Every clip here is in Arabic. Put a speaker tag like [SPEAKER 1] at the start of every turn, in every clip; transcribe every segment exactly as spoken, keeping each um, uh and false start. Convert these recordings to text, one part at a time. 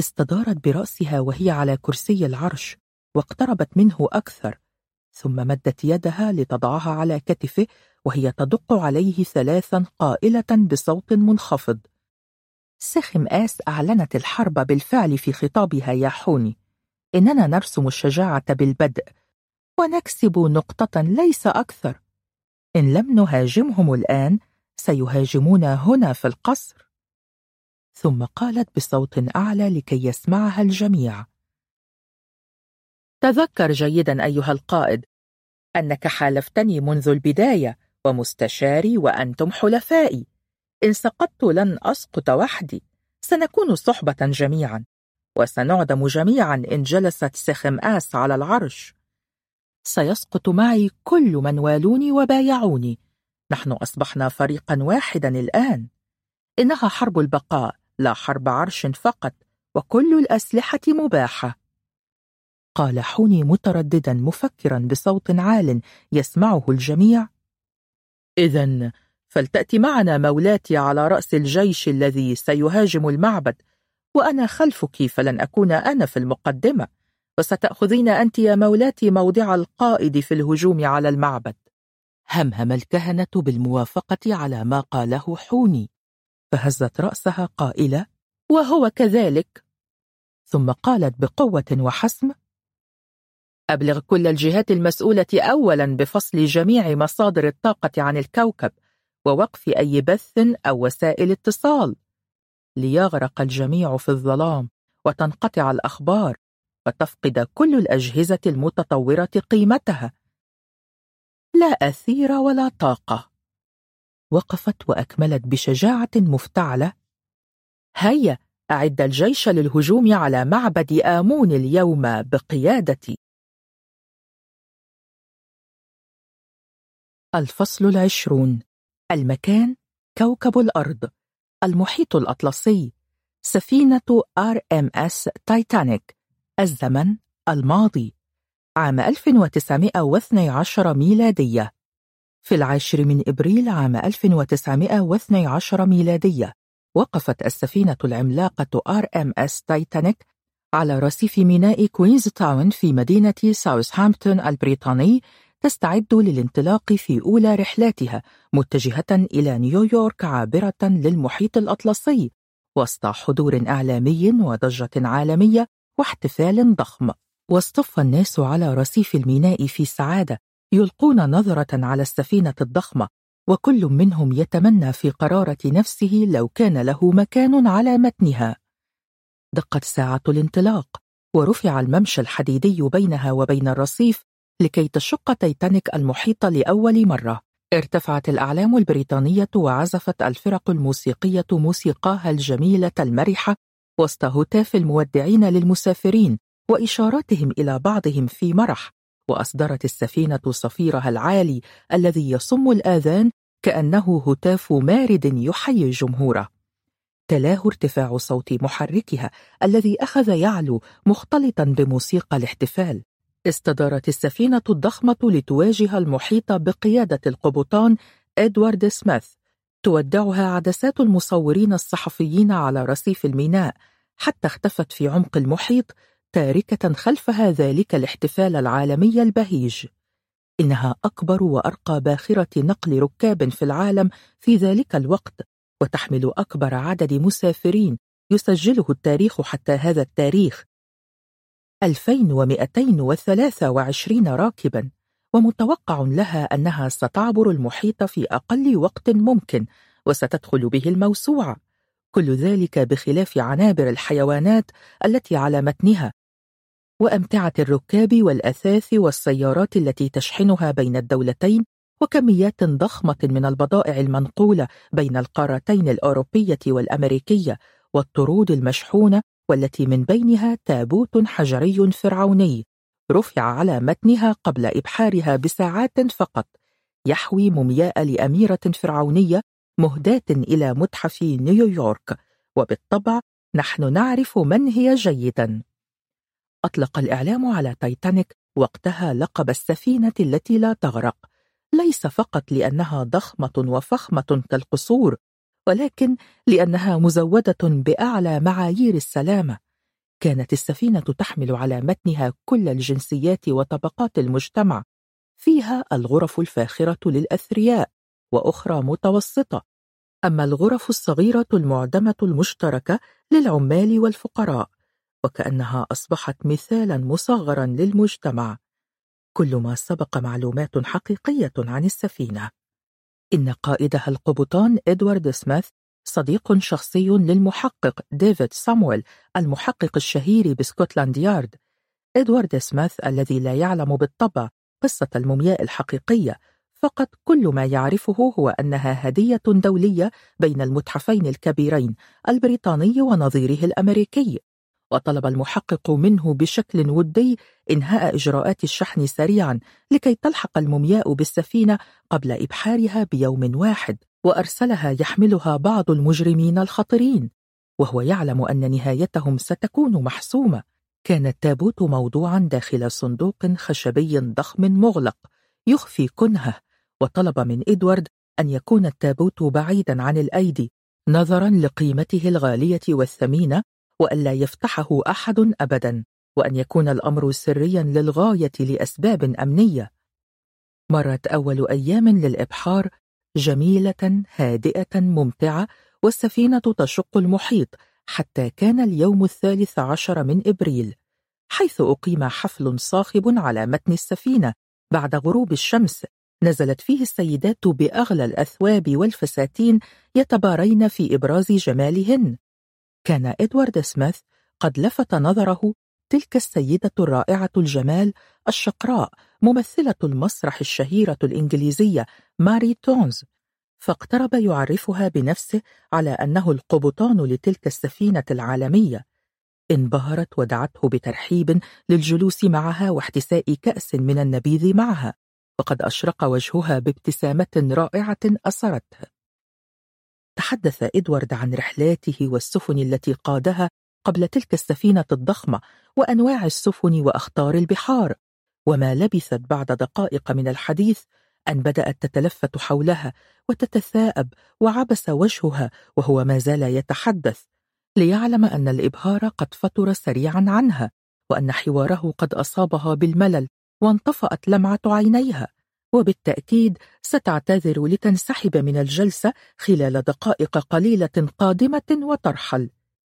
[SPEAKER 1] استدارت برأسها وهي على كرسي العرش واقتربت منه أكثر، ثم مدت يدها لتضعها على كتفه وهي تدق عليه ثلاثا قائلة بصوت منخفض: سخم آس أعلنت الحرب بالفعل في خطابها يا حوني. إننا نرسم الشجاعة بالبدء ونكسب نقطة ليس أكثر. إن لم نهاجمهم الآن سيهاجمون هنا في القصر. ثم قالت بصوت أعلى لكي يسمعها الجميع: تذكر جيدا أيها القائد أنك حالفتني منذ البداية ومستشاري وأنتم حلفائي. إن سقطت لن أسقط وحدي، سنكون صحبة جميعا، وسنعدم جميعا إن جلست سخم آس على العرش. سيسقط معي كل من والوني وبايعوني. نحن أصبحنا فريقا واحدا الآن. إنها حرب البقاء لا حرب عرش فقط، وكل الأسلحة مباحة. قال حوني مترددا مفكرا بصوت عال يسمعه الجميع: إذن فلتأتي معنا مولاتي على رأس الجيش الذي سيهاجم المعبد، وأنا خلفك فلن أكون أنا في المقدمة، وستأخذين أنت يا مولاتي موضع القائد في الهجوم على المعبد. همهم الكهنة بالموافقة على ما قاله حوني، فهزت رأسها قائلة: وهو كذلك. ثم قالت بقوة وحسم: أبلغ كل الجهات المسؤولة أولا بفصل جميع مصادر الطاقة عن الكوكب ووقف أي بث أو وسائل اتصال، ليغرق الجميع في الظلام وتنقطع الأخبار وتفقد كل الأجهزة المتطورة قيمتها. لا أثير ولا طاقة. وقفت وأكملت بشجاعة مفتعلة: هيا أعد الجيش للهجوم على معبد آمون اليوم بقيادتي. الفصل العشرون. المكان كوكب الأرض، المحيط الأطلسي، سفينة آر إم إس تايتانيك. الزمن الماضي، عام ألف وتسعمائة واثني عشر ميلادية. في العاشر من إبريل عام ألف وتسعمائة واثني عشر ميلادية وقفت السفينة العملاقة آر إم إس تايتانيك على رصيف ميناء كوينز تاون في مدينة ساوثهامبتون البريطاني، تستعد للانطلاق في أولى رحلاتها متجهة إلى نيويورك عابرة للمحيط الأطلسي، وسط حضور إعلامي وضجة عالمية واحتفال ضخم. واصطف الناس على رصيف الميناء في سعادة، يلقون نظرة على السفينة الضخمة، وكل منهم يتمنى في قرارة نفسه لو كان له مكان على متنها. دقت ساعة الانطلاق، ورفع الممشى الحديدي بينها وبين الرصيف لكي تشق تايتانيك المحيط لأول مرة. ارتفعت الأعلام البريطانية وعزفت الفرق الموسيقية موسيقاها الجميلة المرحة وسط هتاف المودعين للمسافرين وإشاراتهم إلى بعضهم في مرح، وأصدرت السفينة صفيرها العالي الذي يصم الآذان كأنه هتاف مارد يحيي جمهوره. تلاه ارتفاع صوت محركها الذي أخذ يعلو مختلطا بموسيقى الاحتفال. استدارت السفينة الضخمة لتواجه المحيط بقيادة القبطان إدوارد سميث، تودعها عدسات المصورين الصحفيين على رصيف الميناء حتى اختفت في عمق المحيط، تاركة خلفها ذلك الاحتفال العالمي البهيج. إنها أكبر وأرقى باخرة نقل ركاب في العالم في ذلك الوقت، وتحمل أكبر عدد مسافرين يسجله التاريخ حتى هذا التاريخ، ألفين ومئتين وثلاثة وعشرين راكبا، ومتوقع لها أنها ستعبر المحيط في أقل وقت ممكن وستدخل به الموسوعة، كل ذلك بخلاف عنابر الحيوانات التي على متنها وأمتعة الركاب والأثاث والسيارات التي تشحنها بين الدولتين، وكميات ضخمة من البضائع المنقولة بين القارتين الأوروبية والأمريكية، والطرود المشحونة والتي من بينها تابوت حجري فرعوني رفع على متنها قبل إبحارها بساعات فقط، يحوي مومياء لأميرة فرعونية مهداة إلى متحف نيويورك، وبالطبع نحن نعرف من هي جيدا. أطلق الإعلام على تايتانيك وقتها لقب السفينة التي لا تغرق، ليس فقط لأنها ضخمة وفخمة كالقصور، ولكن لأنها مزودة بأعلى معايير السلامة. كانت السفينة تحمل على متنها كل الجنسيات وطبقات المجتمع، فيها الغرف الفاخرة للأثرياء وأخرى متوسطة، أما الغرف الصغيرة المعدمة المشتركة للعمال والفقراء، وكأنها أصبحت مثالا مصغرا للمجتمع. كل ما سبق معلومات حقيقية عن السفينة. إن قائدها القبطان إدوارد سميث صديق شخصي للمحقق ديفيد سامويل المحقق الشهير بسكوتلاند يارد. إدوارد سميث الذي لا يعلم بالطبع قصة المومياء الحقيقية، فقط كل ما يعرفه هو أنها هدية دولية بين المتحفين الكبيرين البريطاني ونظيره الأمريكي، وطلب المحقق منه بشكل ودي إنهاء إجراءات الشحن سريعا لكي تلحق المومياء بالسفينة قبل إبحارها بيوم واحد، وأرسلها يحملها بعض المجرمين الخطرين وهو يعلم أن نهايتهم ستكون محسومة. كان التابوت موضوعا داخل صندوق خشبي ضخم مغلق يخفي كنهه، وطلب من إدوارد أن يكون التابوت بعيدا عن الأيدي نظرا لقيمته الغالية والثمينة، وألا يفتحه أحد أبدا، وأن يكون الأمر سريا للغاية لأسباب أمنية. مرت أول أيام للإبحار جميلة هادئة ممتعة، والسفينة تشق المحيط حتى كان اليوم الثالث عشر من إبريل، حيث أقيم حفل صاخب على متن السفينة بعد غروب الشمس. نزلت فيه السيدات بأغلى الأثواب والفساتين يتبارين في إبراز جمالهن. كان إدوارد سميث قد لفت نظره تلك السيدة الرائعة الجمال الشقراء ممثلة المسرح الشهيرة الإنجليزية ماري تونز، فاقترب يعرفها بنفسه على أنه القبطان لتلك السفينة العالمية. انبهرت ودعته بترحيب للجلوس معها واحتساء كأس من النبيذ معها، وقد أشرق وجهها بابتسامة رائعة أسرته. تحدث إدوارد عن رحلاته والسفن التي قادها قبل تلك السفينة الضخمة، وأنواع السفن وأخطار البحار، وما لبثت بعد دقائق من الحديث أن بدأت تتلفت حولها وتتثاءب، وعبس وجهها وهو ما زال يتحدث، ليعلم أن الإبهار قد فتر سريعا عنها، وأن حواره قد أصابها بالملل وانطفأت لمعة عينيها، وبالتأكيد ستعتذر لتنسحب من الجلسة خلال دقائق قليلة قادمة وترحل.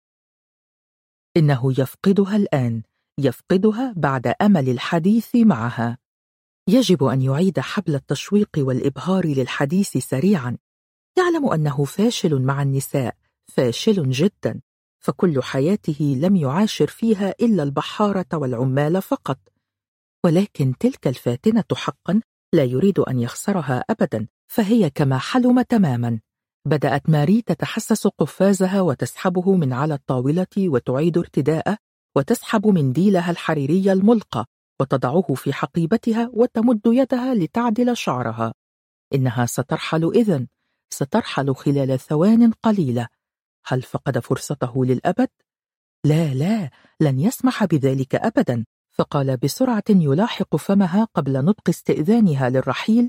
[SPEAKER 1] إنه يفقدها الآن، يفقدها بعد أمل الحديث معها. يجب أن يعيد حبل التشويق والإبهار للحديث سريعا. يعلم أنه فاشل مع النساء، فاشل جدا، فكل حياته لم يعاشر فيها إلا البحارة والعمال فقط، ولكن تلك الفاتنة حقا لا يريد أن يخسرها أبدا، فهي كما حلم تماما. بدأت ماري تتحسس قفازها وتسحبه من على الطاولة وتعيد ارتداءه، وتسحب منديلها الحريري الملقى وتضعه في حقيبتها وتمد يدها لتعدل شعرها. إنها سترحل إذن، سترحل خلال ثوان قليلة. هل فقد فرصته للأبد؟ لا لا، لن يسمح بذلك أبدا. فقال بسرعة يلاحق فمها قبل نطق استئذانها للرحيل: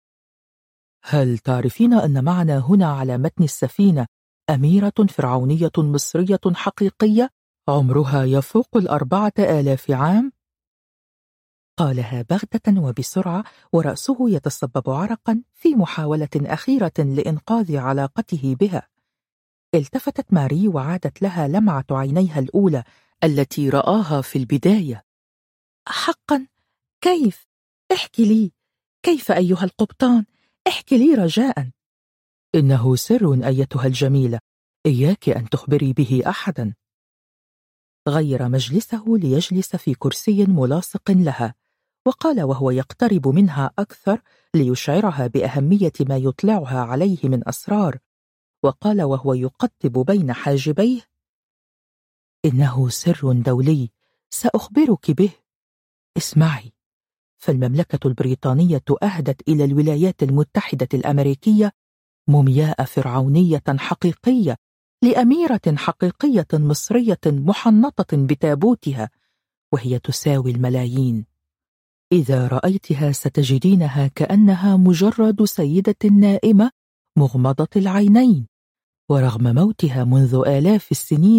[SPEAKER 1] هل تعرفين أن معنا هنا على متن السفينة أميرة فرعونية مصرية حقيقية عمرها يفوق الأربعة آلاف عام؟ قالها بغتة وبسرعة ورأسه يتصبب عرقا في محاولة أخيرة لإنقاذ علاقته بها. التفتت ماري وعادت لها لمعة عينيها الأولى التي رآها في البداية. حقا؟ كيف؟ احكي لي، كيف أيها القبطان؟ احكي لي رجاء. إنه سر أيتها الجميلة، إياك أن تخبري به أحدا. غير مجلسه ليجلس في كرسي ملاصق لها، وقال وهو يقترب منها أكثر ليشعرها بأهمية ما يطلعها عليه من أسرار، وقال وهو يقطب بين حاجبيه: إنه سر دولي سأخبرك به. اسمعي، فالمملكة البريطانية أهدت إلى الولايات المتحدة الأمريكية مومياء فرعونية حقيقية لأميرة حقيقية مصرية محنطة بتابوتها، وهي تساوي الملايين. إذا رأيتها ستجدينها كأنها مجرد سيدة نائمة مغمضة العينين، ورغم موتها منذ آلاف السنين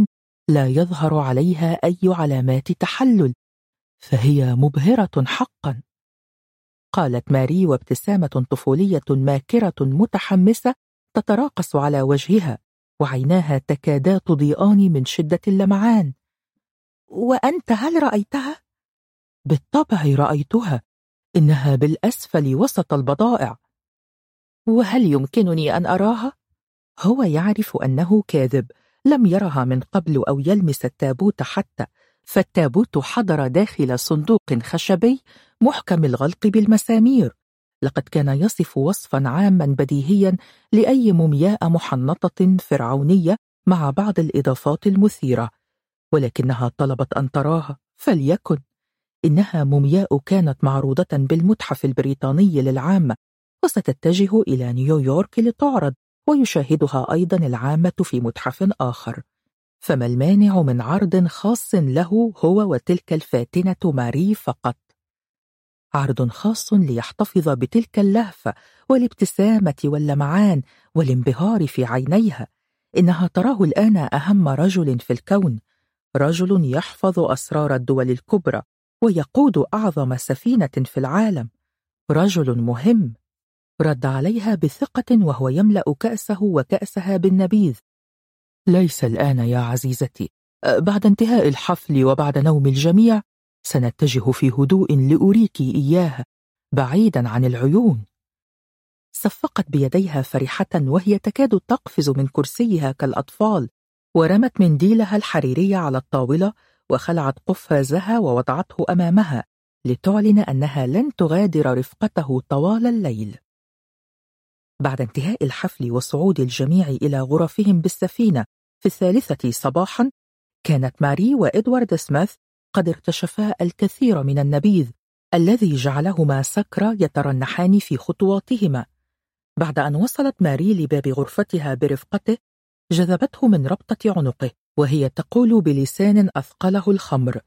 [SPEAKER 1] لا يظهر عليها أي علامات تحلل، فهي مبهرة حقا. قالت ماري وابتسامة طفولية ماكرة متحمسة تتراقص على وجهها، وعيناها تكادا تضيئان من شدة اللمعان. وأنت هل رأيتها؟ بالطبع رأيتها، إنها بالأسفل وسط البضائع. وهل يمكنني أن أراها؟ هو يعرف أنه كاذب، لم يرها من قبل أو يلمس التابوت حتى، فالتابوت حضر داخل صندوق خشبي محكم الغلق بالمسامير. لقد كان يصف وصفا عاما بديهيا لأي مومياء محنطة فرعونية مع بعض الإضافات المثيرة، ولكنها طلبت أن تراها، فليكن. إنها مومياء كانت معروضة بالمتحف البريطاني للعامة، وستتجه إلى نيويورك لتعرض، ويشاهدها أيضا العامة في متحف آخر. فما المانع من عرض خاص له هو وتلك الفاتنة ماري فقط؟ عرض خاص ليحتفظ بتلك اللهفة والابتسامة واللمعان والانبهار في عينيها. إنها تراه الآن أهم رجل في الكون، رجل يحفظ أسرار الدول الكبرى ويقود أعظم سفينة في العالم، رجل مهم. رد عليها بثقة وهو يملأ كأسه وكأسها بالنبيذ. ليس الآن يا عزيزتي، بعد انتهاء الحفل وبعد نوم الجميع سنتجه في هدوء لأريك إياها بعيدا عن العيون. صفقت بيديها فرحة وهي تكاد تقفز من كرسيها كالأطفال، ورمت منديلها الحريري على الطاولة وخلعت قفازها ووضعته أمامها لتعلن أنها لن تغادر رفقته طوال الليل. بعد انتهاء الحفل وصعود الجميع إلى غرفهم بالسفينة في الثالثة صباحا، كانت ماري وإدوارد سميث قد ارتشفا الكثير من النبيذ الذي جعلهما سكرى يترنحان في خطواتهما. بعد أن وصلت ماري لباب غرفتها برفقته، جذبته من ربطة عنقه وهي تقول بلسان أثقله الخمر: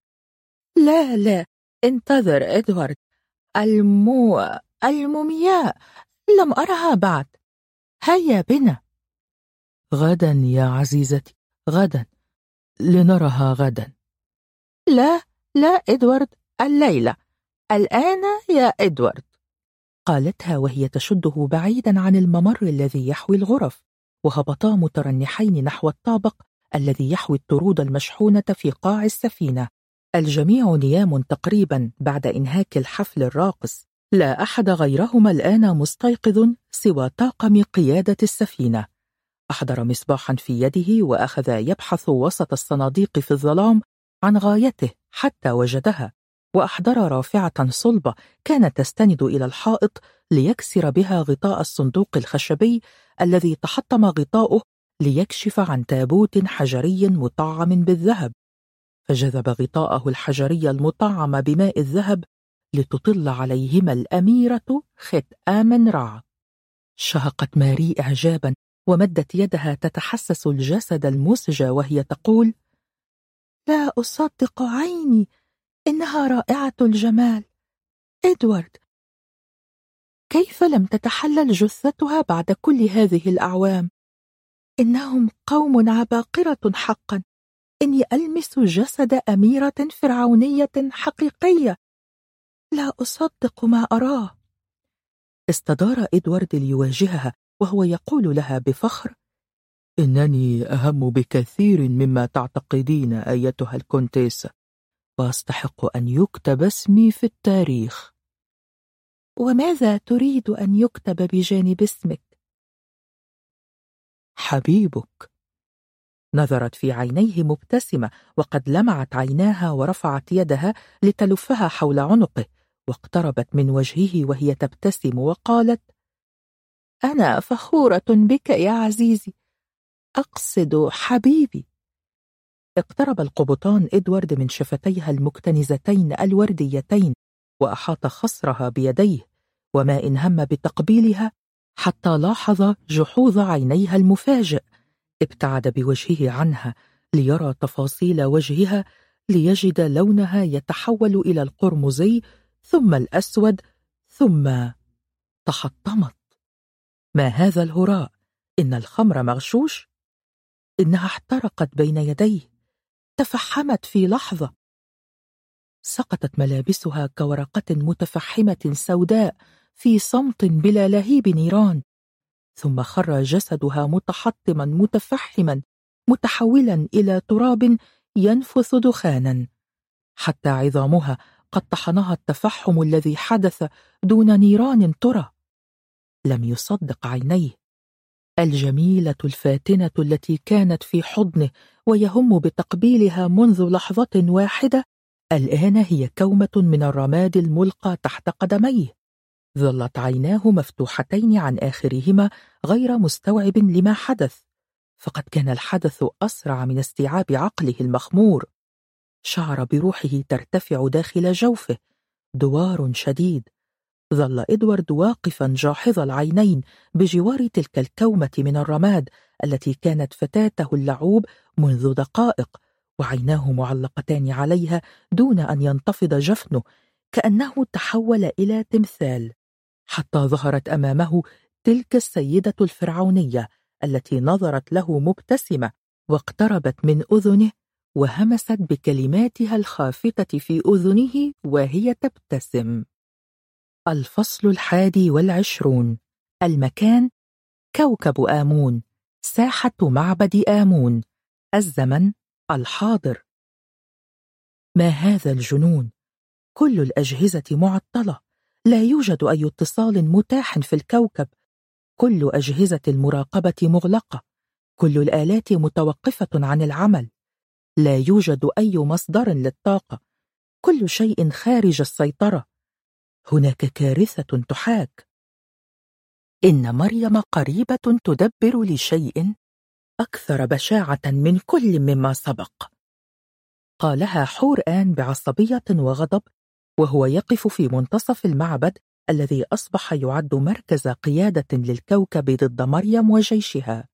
[SPEAKER 1] لا لا، انتظر إدوارد، المو... المومياء لم أرها بعد، هيا بنا. غدا يا عزيزتي، غدا، لنرها غدا. لا لا إدوارد، الليلة، الآن يا إدوارد، قالتها وهي تشده بعيدا عن الممر الذي يحوي الغرف، وهبطا مترنحين نحو الطابق الذي يحوي الطرود المشحونة في قاع السفينة. الجميع نيام تقريبا بعد إنهاك الحفل الراقص، لا أحد غيرهما الآن مستيقظ سوى طاقم قيادة السفينة. أحضر مصباحا في يده وأخذ يبحث وسط الصناديق في الظلام عن غايته حتى وجدها، وأحضر رافعة صلبة كانت تستند إلى الحائط ليكسر بها غطاء الصندوق الخشبي الذي تحطم غطاؤه ليكشف عن تابوت حجري مطعم بالذهب، فجذب غطاءه الحجري المطعم بماء الذهب لتطل عليهما الأميرة ختآم رع. شهقت ماري إعجابا ومدت يدها تتحسس الجسد المسج وهي تقول: لا أصدق عيني، إنها رائعة الجمال. إدوارد، كيف لم تتحلل جثتها بعد كل هذه الأعوام؟ إنهم قوم عباقرة حقا، إني ألمس جسد أميرة فرعونية حقيقية، لا أصدق ما أراه. استدار إدوارد ليواجهها وهو يقول لها بفخر: إنني أهم بكثير مما تعتقدين أيتها الكونتيسة، وأستحق أن يكتب اسمي في التاريخ. وماذا تريد أن يكتب بجانب اسمك؟ حبيبك. نظرت في عينيه مبتسمة، وقد لمعت عيناها ورفعت يدها لتلفها حول عنقه، واقتربت من وجهه وهي تبتسم وقالت: أنا فخورة بك يا عزيزي، أقصد حبيبي. اقترب القبطان إدوارد من شفتيها المكتنزتين الورديتين وأحاط خصرها بيديه، وما إن هم بتقبيلها حتى لاحظ جحوظ عينيها المفاجئ. ابتعد بوجهه عنها ليرى تفاصيل وجهها، ليجد لونها يتحول إلى القرمزي ثم الأسود ثم تحطمت. ما هذا الهراء؟ إن الخمر مغشوش؟ إنها احترقت بين يديه، تفحمت في لحظة. سقطت ملابسها كورقة متفحمة سوداء في صمت بلا لهيب نيران، ثم خر جسدها متحطما متفحما متحولا إلى تراب ينفث دخانا، حتى عظامها قد طحنها التفحم الذي حدث دون نيران ترى. لم يصدق عينيه. الجميلة الفاتنة التي كانت في حضنه ويهم بتقبيلها منذ لحظة واحدة، الآن هي كومة من الرماد الملقى تحت قدميه. ظلت عيناه مفتوحتين عن آخرهما غير مستوعب لما حدث، فقد كان الحدث أسرع من استيعاب عقله المخمور. شعر بروحه ترتفع داخل جوفه، دوار شديد. ظل إدوارد واقفا جاحظ العينين بجوار تلك الكومة من الرماد التي كانت فتاته اللعوب منذ دقائق، وعيناه معلقتان عليها دون أن ينتفض جفنه، كأنه تحول إلى تمثال، حتى ظهرت أمامه تلك السيدة الفرعونية التي نظرت له مبتسمة واقتربت من أذنه وهمست بكلماتها الخافتة في أذنه وهي تبتسم. الفصل الحادي والعشرون. المكان كوكب آمون، ساحة معبد آمون، الزمن الحاضر. ما هذا الجنون؟ كل الأجهزة معطلة، لا يوجد أي اتصال متاح في الكوكب، كل أجهزة المراقبة مغلقة، كل الآلات متوقفة عن العمل، لا يوجد أي مصدر للطاقة، كل شيء خارج السيطرة. هناك كارثة تحاك. إن مريم قريبة تدبر لشيء أكثر بشاعة من كل مما سبق، قالها حور آن بعصبية وغضب وهو يقف في منتصف المعبد الذي أصبح يعد مركز قيادة للكوكب ضد مريم وجيشها.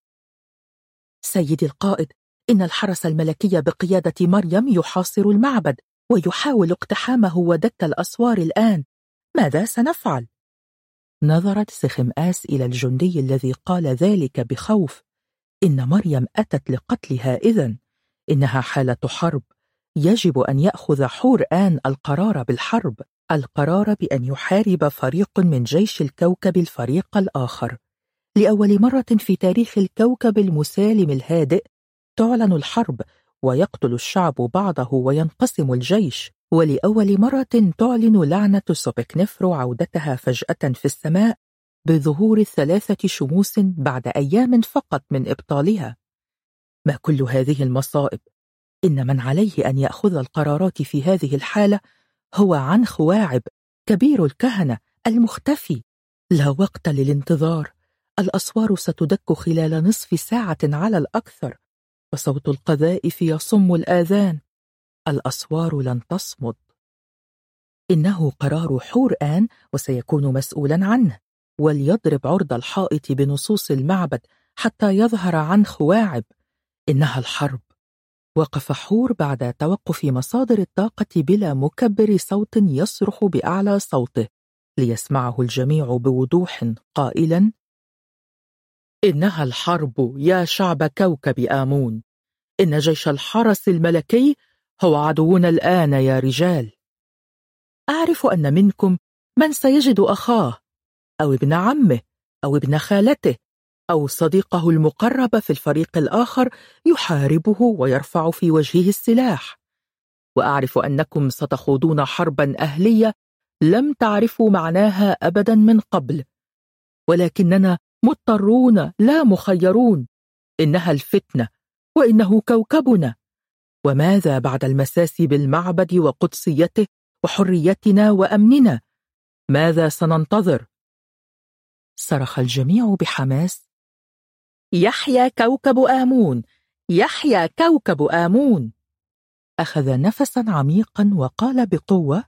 [SPEAKER 1] سيدي القائد، إن الحرس الملكي بقيادة مريم يحاصر المعبد ويحاول اقتحامه ودك الأسوار الآن، ماذا سنفعل؟ نظرت سخمآس إلى الجندي الذي قال ذلك بخوف. إن مريم أتت لقتلها إذن، إنها حالة حرب، يجب أن يأخذ حور آن القرار بالحرب، القرار بأن يحارب فريق من جيش الكوكب الفريق الآخر. لأول مرة في تاريخ الكوكب المسالم الهادئ تعلن الحرب ويقتل الشعب بعضه وينقسم الجيش، ولأول مرة تعلن لعنة سوبكنفرو عودتها فجأة في السماء بظهور ثلاثة شموس بعد أيام فقط من إبطالها. ما كل هذه المصائب؟ إن من عليه أن يأخذ القرارات في هذه الحالة هو عنخ واعب، كبير الكهنة المختفي. لا وقت للانتظار، الأسوار ستدك خلال نصف ساعة على الأكثر، وصوت القذائف يصم الآذان. الأسوار لن تصمد. إنه قرار حور آن وسيكون مسؤولا عنه، وليضرب عرض الحائط بنصوص المعبد حتى يظهر عنخ واعب. إنها الحرب. وقف حور بعد توقف مصادر الطاقة بلا مكبر صوت يصرخ بأعلى صوته ليسمعه الجميع بوضوح قائلا: إنها الحرب يا شعب كوكب آمون، إن جيش الحرس الملكي هو عدونا الآن يا رجال. أعرف أن منكم من سيجد أخاه أو ابن عمه أو ابن خالته أو صديقه المقرب في الفريق الآخر يحاربه ويرفع في وجهه السلاح، وأعرف أنكم ستخوضون حربا أهلية لم تعرفوا معناها أبدا من قبل، ولكننا مضطرون لا مخيرون. إنها الفتنة وإنه كوكبنا، وماذا بعد المساس بالمعبد وقدسيته وحريتنا وأمننا؟ ماذا سننتظر؟ صرخ الجميع بحماس: يحيى كوكب آمون، يحيى كوكب آمون. أخذ نفسا عميقا وقال بقوة: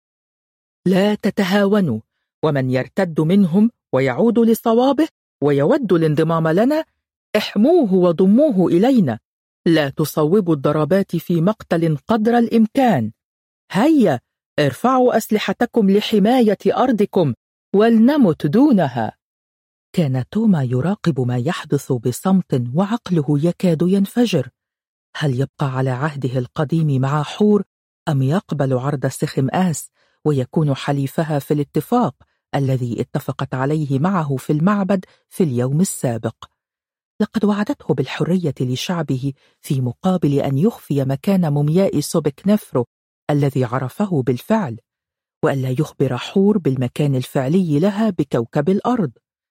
[SPEAKER 1] لا تتهاونوا، ومن يرتد منهم ويعود لصوابه ويود الانضمام لنا احموه وضموه إلينا، لا تصوبوا الضربات في مقتل قدر الإمكان. هيا ارفعوا أسلحتكم لحماية أرضكم ولنمت دونها. كان توما يراقب ما يحدث بصمت وعقله يكاد ينفجر. هل يبقى على عهده القديم مع حور أم يقبل عرض سخمآس ويكون حليفها في الاتفاق الذي اتفقت عليه معه في المعبد في اليوم السابق؟ لقد وعدته بالحرية لشعبه في مقابل أن يخفي مكان مومياء سوبك نفرو الذي عرفه بالفعل، وألا يخبر حور بالمكان الفعلي لها بكوكب الأرض.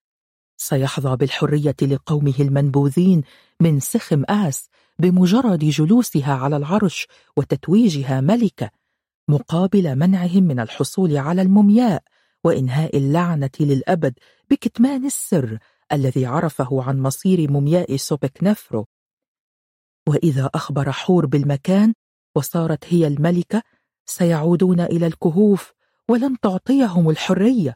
[SPEAKER 1] سيحظى بالحرية لقومه المنبوذين من سخمآس بمجرد جلوسها على العرش وتتويجها ملكة، مقابل منعهم من الحصول على المومياء وإنهاء اللعنة للأبد بكتمان السر الذي عرفه عن مصير مومياء سوبك نفرو. وإذا أخبر حور بالمكان وصارت هي الملكة سيعودون إلى الكهوف ولن تعطيهم الحرية.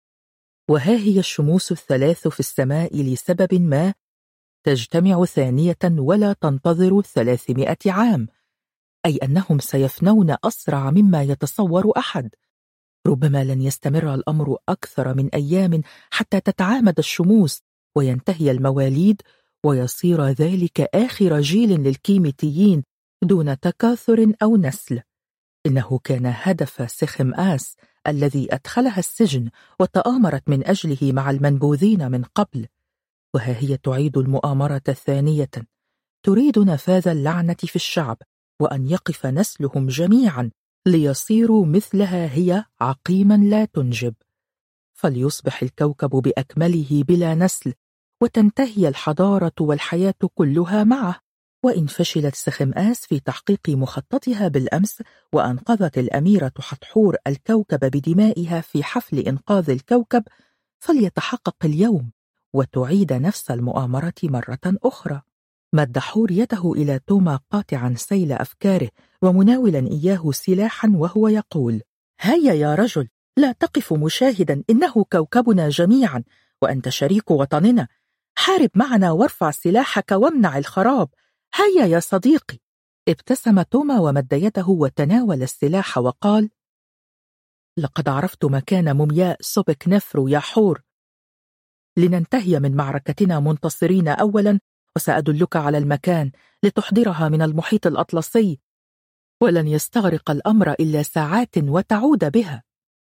[SPEAKER 1] وها هي الشموس الثلاث في السماء لسبب ما تجتمع ثانية ولا تنتظر ثلاثمائة عام، أي أنهم سيفنون أسرع مما يتصور أحد. ربما لن يستمر الأمر أكثر من أيام حتى تتعامد الشموس وينتهي المواليد ويصير ذلك آخر جيل للكيميتيين دون تكاثر أو نسل. إنه كان هدف سخمآس الذي أدخلها السجن وتآمرت من أجله مع المنبوذين من قبل، وها هي تعيد المؤامرة ثانية، تريد نفاذ اللعنة في الشعب وأن يقف نسلهم جميعا ليصيروا مثلها هي عقيما لا تنجب، فليصبح الكوكب بأكمله بلا نسل وتنتهي الحضارة والحياة كلها معه. وإن فشلت سخمآس في تحقيق مخططها بالأمس وأنقذت الأميرة حتحور الكوكب بدمائها في حفل إنقاذ الكوكب، فليتحقق اليوم وتعيد نفس المؤامرة مرة أخرى. مد حور يده إلى توما قاطعا سيل أفكاره ومناولا إياه سلاحا وهو يقول: هيا يا رجل، لا تقف مشاهدا، إنه كوكبنا جميعا وأنت شريك وطننا. حارب معنا وارفع سلاحك وامنع الخراب. هيا يا صديقي. ابتسم توما ومد يده وتناول السلاح وقال: لقد عرفت مكان مومياء سوبك نفرو يا حور. لننتهي من معركتنا منتصرين أولا، وسأدلك على المكان لتحضرها من المحيط الأطلسي، ولن يستغرق الأمر إلا ساعات وتعود بها.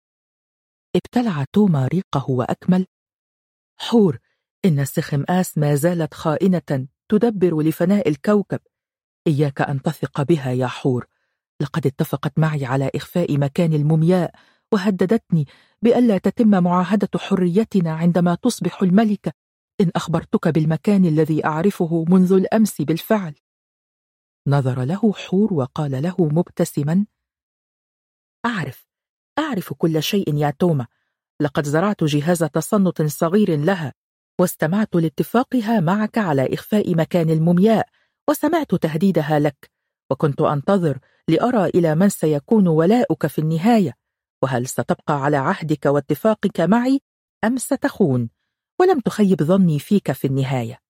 [SPEAKER 1] ابتلع توما ريقه وأكمل: حور، إن سخمآس ما زالت خائنة تدبر لفناء الكوكب. إياك أن تثق بها يا حور. لقد اتفقت معي على إخفاء مكان المومياء وهددتني بألا تتم معاهدة حريتنا عندما تصبح الملكة إن أخبرتك بالمكان الذي أعرفه منذ الأمس بالفعل. نظر له حور وقال له مبتسما: أعرف أعرف كل شيء يا توما. لقد زرعت جهاز تصنت صغير لها واستمعت لاتفاقها معك على إخفاء مكان المومياء، وسمعت تهديدها لك، وكنت أنتظر لأرى إلى من سيكون ولاؤك في النهاية، وهل ستبقى على عهدك واتفاقك معي أم ستخون، ولم تخيب ظني فيك في النهاية.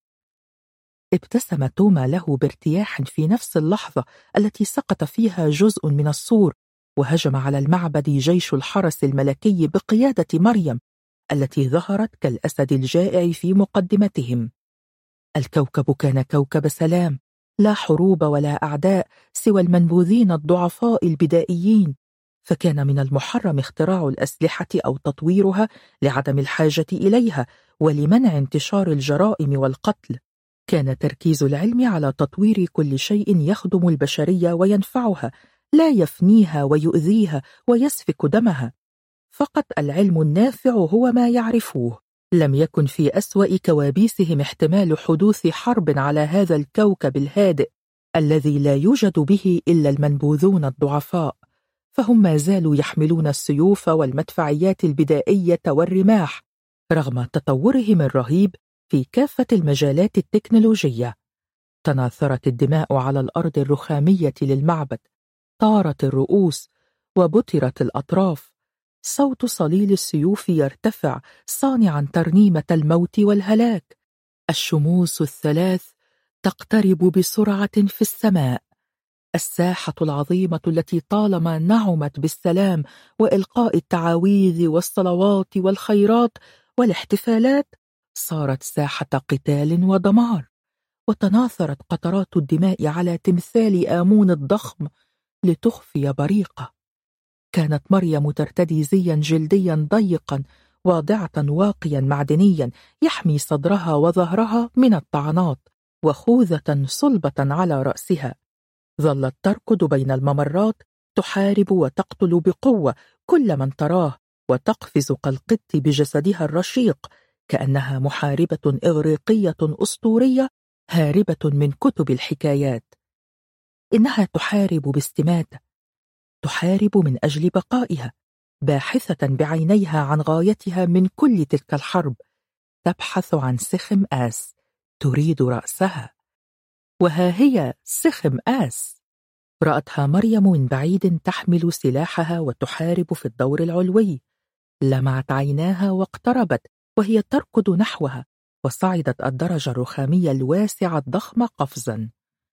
[SPEAKER 1] ابتسم توما له بارتياح في نفس اللحظة التي سقط فيها جزء من السور وهجم على المعبد جيش الحرس الملكي بقيادة مريم التي ظهرت كالأسد الجائع في مقدمتهم. الكوكب كان كوكب سلام، لا حروب ولا أعداء سوى المنبوذين الضعفاء البدائيين، فكان من المحرم اختراع الأسلحة أو تطويرها لعدم الحاجة إليها ولمنع انتشار الجرائم والقتل. كان تركيز العلم على تطوير كل شيء يخدم البشرية وينفعها، لا يفنيها ويؤذيها ويسفك دمها. فقط العلم النافع هو ما يعرفوه. لم يكن في أسوأ كوابيسهم احتمال حدوث حرب على هذا الكوكب الهادئ الذي لا يوجد به إلا المنبوذون الضعفاء، فهم ما زالوا يحملون السيوف والمدفعيات البدائية والرماح رغم تطورهم الرهيب في كافة المجالات التكنولوجية. تناثرت الدماء على الأرض الرخامية للمعبد، طارت الرؤوس وبترت الأطراف، صوت صليل السيوف يرتفع صانعا ترنيمة الموت والهلاك. الشموس الثلاث تقترب بسرعة في السماء. الساحة العظيمة التي طالما نعمت بالسلام وإلقاء التعاويذ والصلوات والخيرات والاحتفالات صارت ساحة قتال ودمار، وتناثرت قطرات الدماء على تمثال آمون الضخم لتخفي بريقه. كانت مريم ترتدي زيا جلديا ضيقا واضعة واقيا معدنيا يحمي صدرها وظهرها من الطعنات، وخوذة صلبة على رأسها. ظلت تركض بين الممرات تحارب وتقتل بقوة كل من تراه، وتقفز كالقط بجسدها الرشيق كأنها محاربة إغريقية أسطورية هاربة من كتب الحكايات. إنها تحارب باستماتة، تحارب من أجل بقائها، باحثة بعينيها عن غايتها من كل تلك الحرب، تبحث عن سخم آس، تريد رأسها. وها هي سخم آس. رأتها مريم من بعيد تحمل سلاحها وتحارب في الدور العلوي. لمعت عيناها واقتربت وهي تركض نحوها، وصعدت الدرج الرخامي الواسع الضخم قفزا.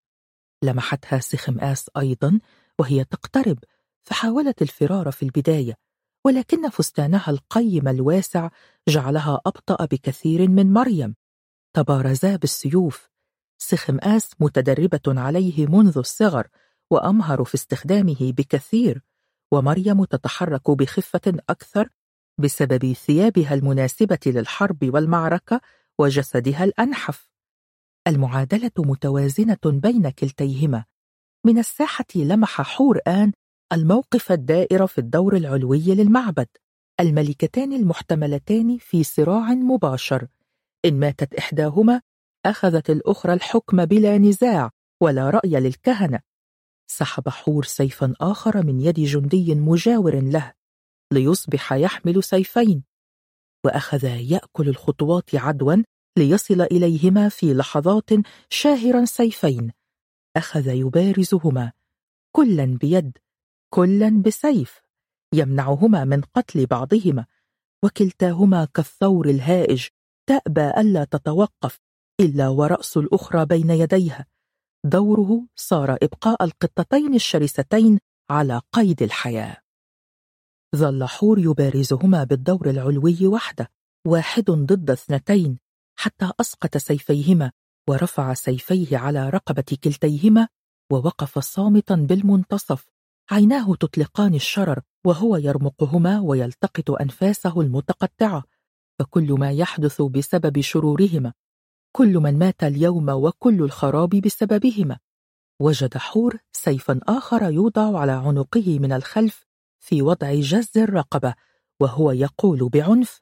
[SPEAKER 1] لمحتها سخم آس أيضا وهي تقترب، فحاولت الفرار في البداية، ولكن فستانها القيم الواسع جعلها أبطأ بكثير من مريم. تبارزا بالسيوف. سخم آس متدربة عليه منذ الصغر وأمهر في استخدامه بكثير، ومريم تتحرك بخفة أكثر بسبب ثيابها المناسبة للحرب والمعركة وجسدها الأنحف. المعادلة متوازنة بين كلتيهما. من الساحة لمح حور آن الموقف الدائر في الدور العلوي للمعبد، الملكتان المحتملتان في صراع مباشر. إن ماتت إحداهما أخذت الأخرى الحكم بلا نزاع ولا رأي للكهنة. سحب حور سيفا آخر من يد جندي مجاور له ليصبح يحمل سيفين، وأخذ يأكل الخطوات عدوا ليصل إليهما في لحظات شاهرا سيفين. أخذ يبارزهما كلا بيد كلا بسيف، يمنعهما من قتل بعضهما، وكلتاهما كالثور الهائج تأبى ألا تتوقف إلا ورأس الأخرى بين يديها. دوره صار إبقاء القطتين الشرستين على قيد الحياة. ظل حور يبارزهما بالدور العلوي وحده، واحد ضد اثنتين، حتى أسقط سيفيهما ورفع سيفيه على رقبة كلتيهما، ووقف صامتا بالمنتصف، عيناه تطلقان الشرر وهو يرمقهما ويلتقط أنفاسه المتقطعة. فكل ما يحدث بسبب شرورهما، كل من مات اليوم وكل الخراب بسببهما. وجد حور سيفا آخر يوضع على عنقه من الخلف في وضع جز الرقبة، وهو يقول بعنف: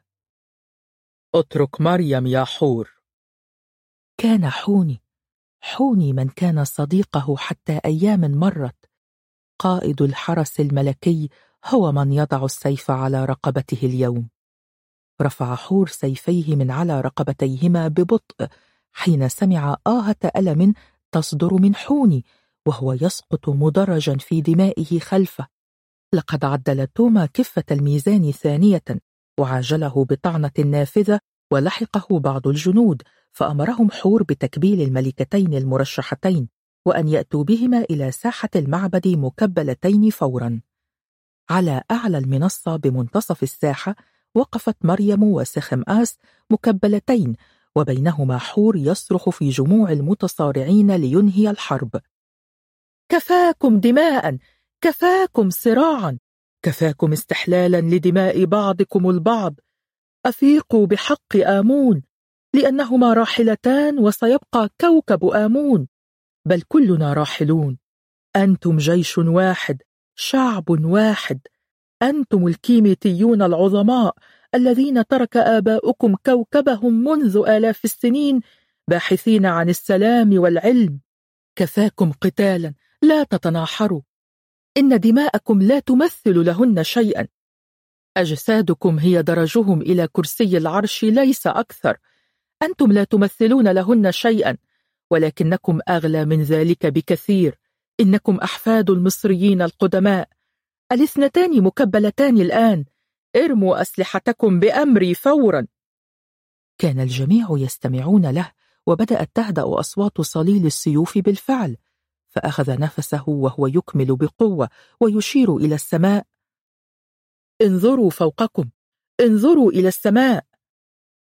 [SPEAKER 1] اترك مريم يا حور. كان حوني حوني من كان صديقه حتى أيام مرت. قائد الحرس الملكي هو من يضع السيف على رقبته اليوم. رفع حور سيفيه من على رقبتيهما ببطء حين سمع آهة ألم تصدر من حوني وهو يسقط مدرجا في دمائه خلفه. لقد عدل توما كفة الميزان ثانية وعاجله بطعنة نافذة، ولحقه بعض الجنود، فأمرهم حور بتكبيل الملكتين المرشحتين وأن يأتوا بهما إلى ساحة المعبد مكبلتين فورا. على أعلى المنصة بمنتصف الساحة وقفت مريم وسخم آس مكبلتين، وبينهما حور يصرخ في جموع المتصارعين لينهي الحرب: كفاكم دماء، كفاكم صراعا، كفاكم استحلالا لدماء بعضكم البعض. أفيقوا بحق آمون، لأنهما راحلتان وسيبقى كوكب آمون، بل كلنا راحلون. أنتم جيش واحد، شعب واحد. أنتم الكيميتيون العظماء الذين ترك آباؤكم كوكبهم منذ آلاف السنين باحثين عن السلام والعلم. كفاكم قتالا، لا تتناحروا. إن دماءكم لا تمثل لهن شيئا. أجسادكم هي درجهم إلى كرسي العرش ليس أكثر. أنتم لا تمثلون لهن شيئا، ولكنكم أغلى من ذلك بكثير. إنكم أحفاد المصريين القدماء. الاثنتان مكبلتان الآن. ارموا أسلحتكم بأمري فورا. كان الجميع يستمعون له، وبدأت تهدأ أصوات صليل السيوف بالفعل، فأخذ نفسه وهو يكمل بقوة ويشير إلى السماء: انظروا فوقكم، انظروا إلى السماء.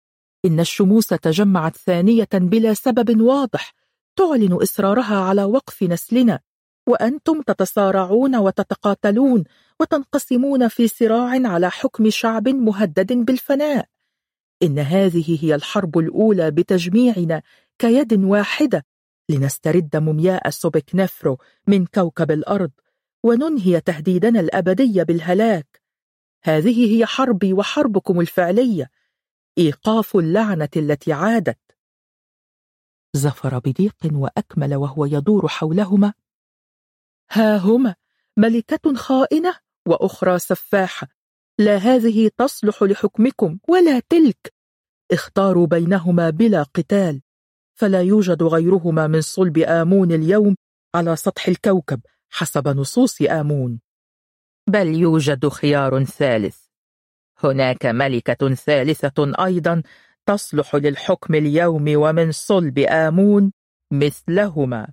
[SPEAKER 1] إن الشموس تجمعت ثانية بلا سبب واضح تعلن إصرارها على وقف نسلنا، وأنتم تتصارعون وتتقاتلون وتنقسمون في صراع على حكم شعب مهدد بالفناء. إن هذه هي الحرب الأولى بتجميعنا كيد واحدة لنسترد مومياء سوبك نفرو من كوكب الأرض وننهي تهديدنا الأبدي بالهلاك. هذه هي حربي وحربكم الفعلية، إيقاف اللعنة التي عادت. زفر بضيق وأكمل وهو يدور حولهما: ها هما ملكة خائنة وأخرى سفاحة، لا هذه تصلح لحكمكم ولا تلك. اختاروا بينهما بلا قتال، فلا يوجد غيرهما من صلب آمون اليوم على سطح الكوكب حسب نصوص آمون. بل يوجد خيار ثالث، هناك ملكة ثالثة أيضا تصلح للحكم اليوم ومن صلب آمون مثلهما.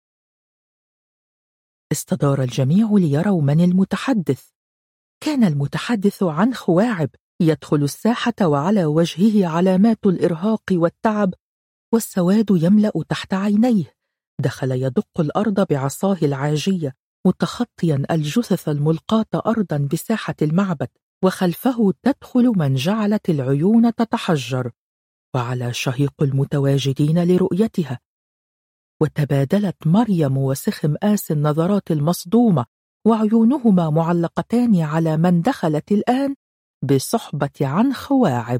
[SPEAKER 1] استدار الجميع ليروا من المتحدث. كان المتحدث عن خواعب يدخل الساحة وعلى وجهه علامات الإرهاق والتعب، والسواد يملأ تحت عينيه. دخل يدق الأرض بعصاه العاجية متخطيا الجثث الملقاة أرضا بساحة المعبد، وخلفه تدخل من جعلت العيون تتحجر، وعلى شهيق المتواجدين لرؤيتها. وتبادلت مريم وسخم آس النظرات المصدومة، وعيونهما معلقتان على من دخلت الآن بصحبة عن خواعب.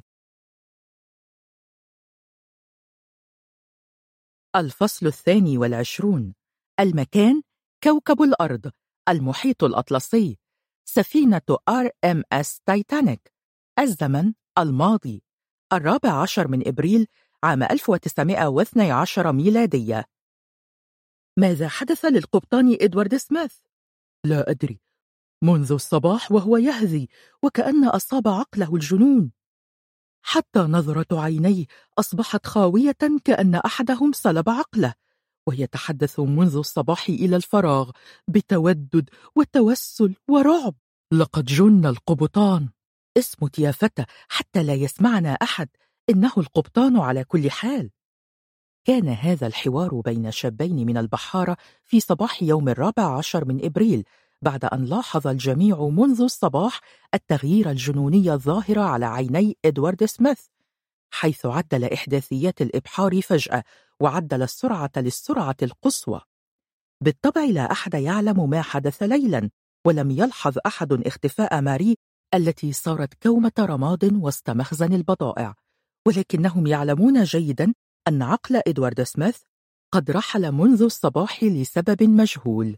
[SPEAKER 1] الفصل الثاني والعشرون. المكان كوكب الأرض، المحيط الأطلسي، سفينة آر إم إس تايتانيك. الزمن الماضي، الرابع عشر من إبريل عام ألف وتسعمائة واثني عشر ميلادية. ماذا حدث للقبطان إدوارد سميث؟ لا أدري، منذ الصباح وهو يهذي وكأن أصاب عقله الجنون، حتى نظرة عينيه أصبحت خاوية كأن أحدهم سلب عقله، ويتحدث منذ الصباح إلى الفراغ بتودد وتوسل ورعب. لقد جن القبطان. اسمت يا فتى حتى لا يسمعنا أحد، إنه القبطان على كل حال. كان هذا الحوار بين شابين من البحارة في صباح يوم الرابع عشر من إبريل، بعد أن لاحظ الجميع منذ الصباح التغيير الجنوني الظاهر على عيني إدوارد سميث، حيث عدل إحداثيات الإبحار فجأة وعدل السرعة للسرعة القصوى. بالطبع لا أحد يعلم ما حدث ليلا، ولم يلحظ أحد اختفاء ماري التي صارت كومة رماد وسط مخزن البضائع، ولكنهم يعلمون جيدا أن عقل إدوارد سميث قد رحل منذ الصباح لسبب مجهول.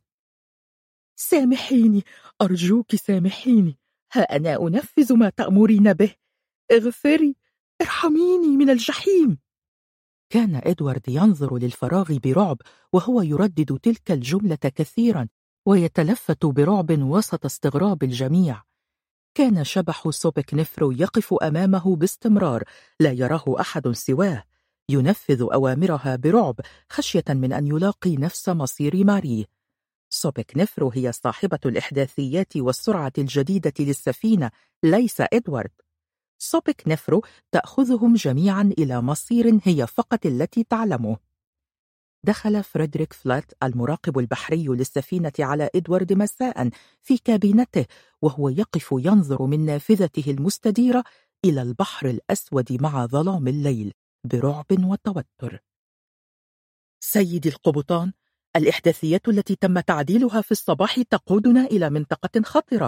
[SPEAKER 1] سامحيني، أرجوك سامحيني، ها أنا أنفذ ما تأمرين به. اغفري، ارحميني من الجحيم. كان إدوارد ينظر للفراغ برعب وهو يردد تلك الجملة كثيرا، ويتلفت برعب وسط استغراب الجميع. كان شبح سوبك نفرو يقف أمامه باستمرار، لا يراه أحد سواه، ينفذ أوامرها برعب خشية من أن يلاقي نفس مصير ماري. سوبك نفرو هي صاحبة الإحداثيات والسرعة الجديدة للسفينة، ليس إدوارد. سوبك نفرو تأخذهم جميعا إلى مصير هي فقط التي تعلمه. دخل فريدريك فلات المراقب البحري للسفينة على إدوارد مساء في كابينته، وهو يقف ينظر من نافذته المستديرة إلى البحر الأسود مع ظلام الليل برعب وتوتر. سيدي القبطان، الإحداثيات التي تم تعديلها في الصباح تقودنا إلى منطقة خطرة.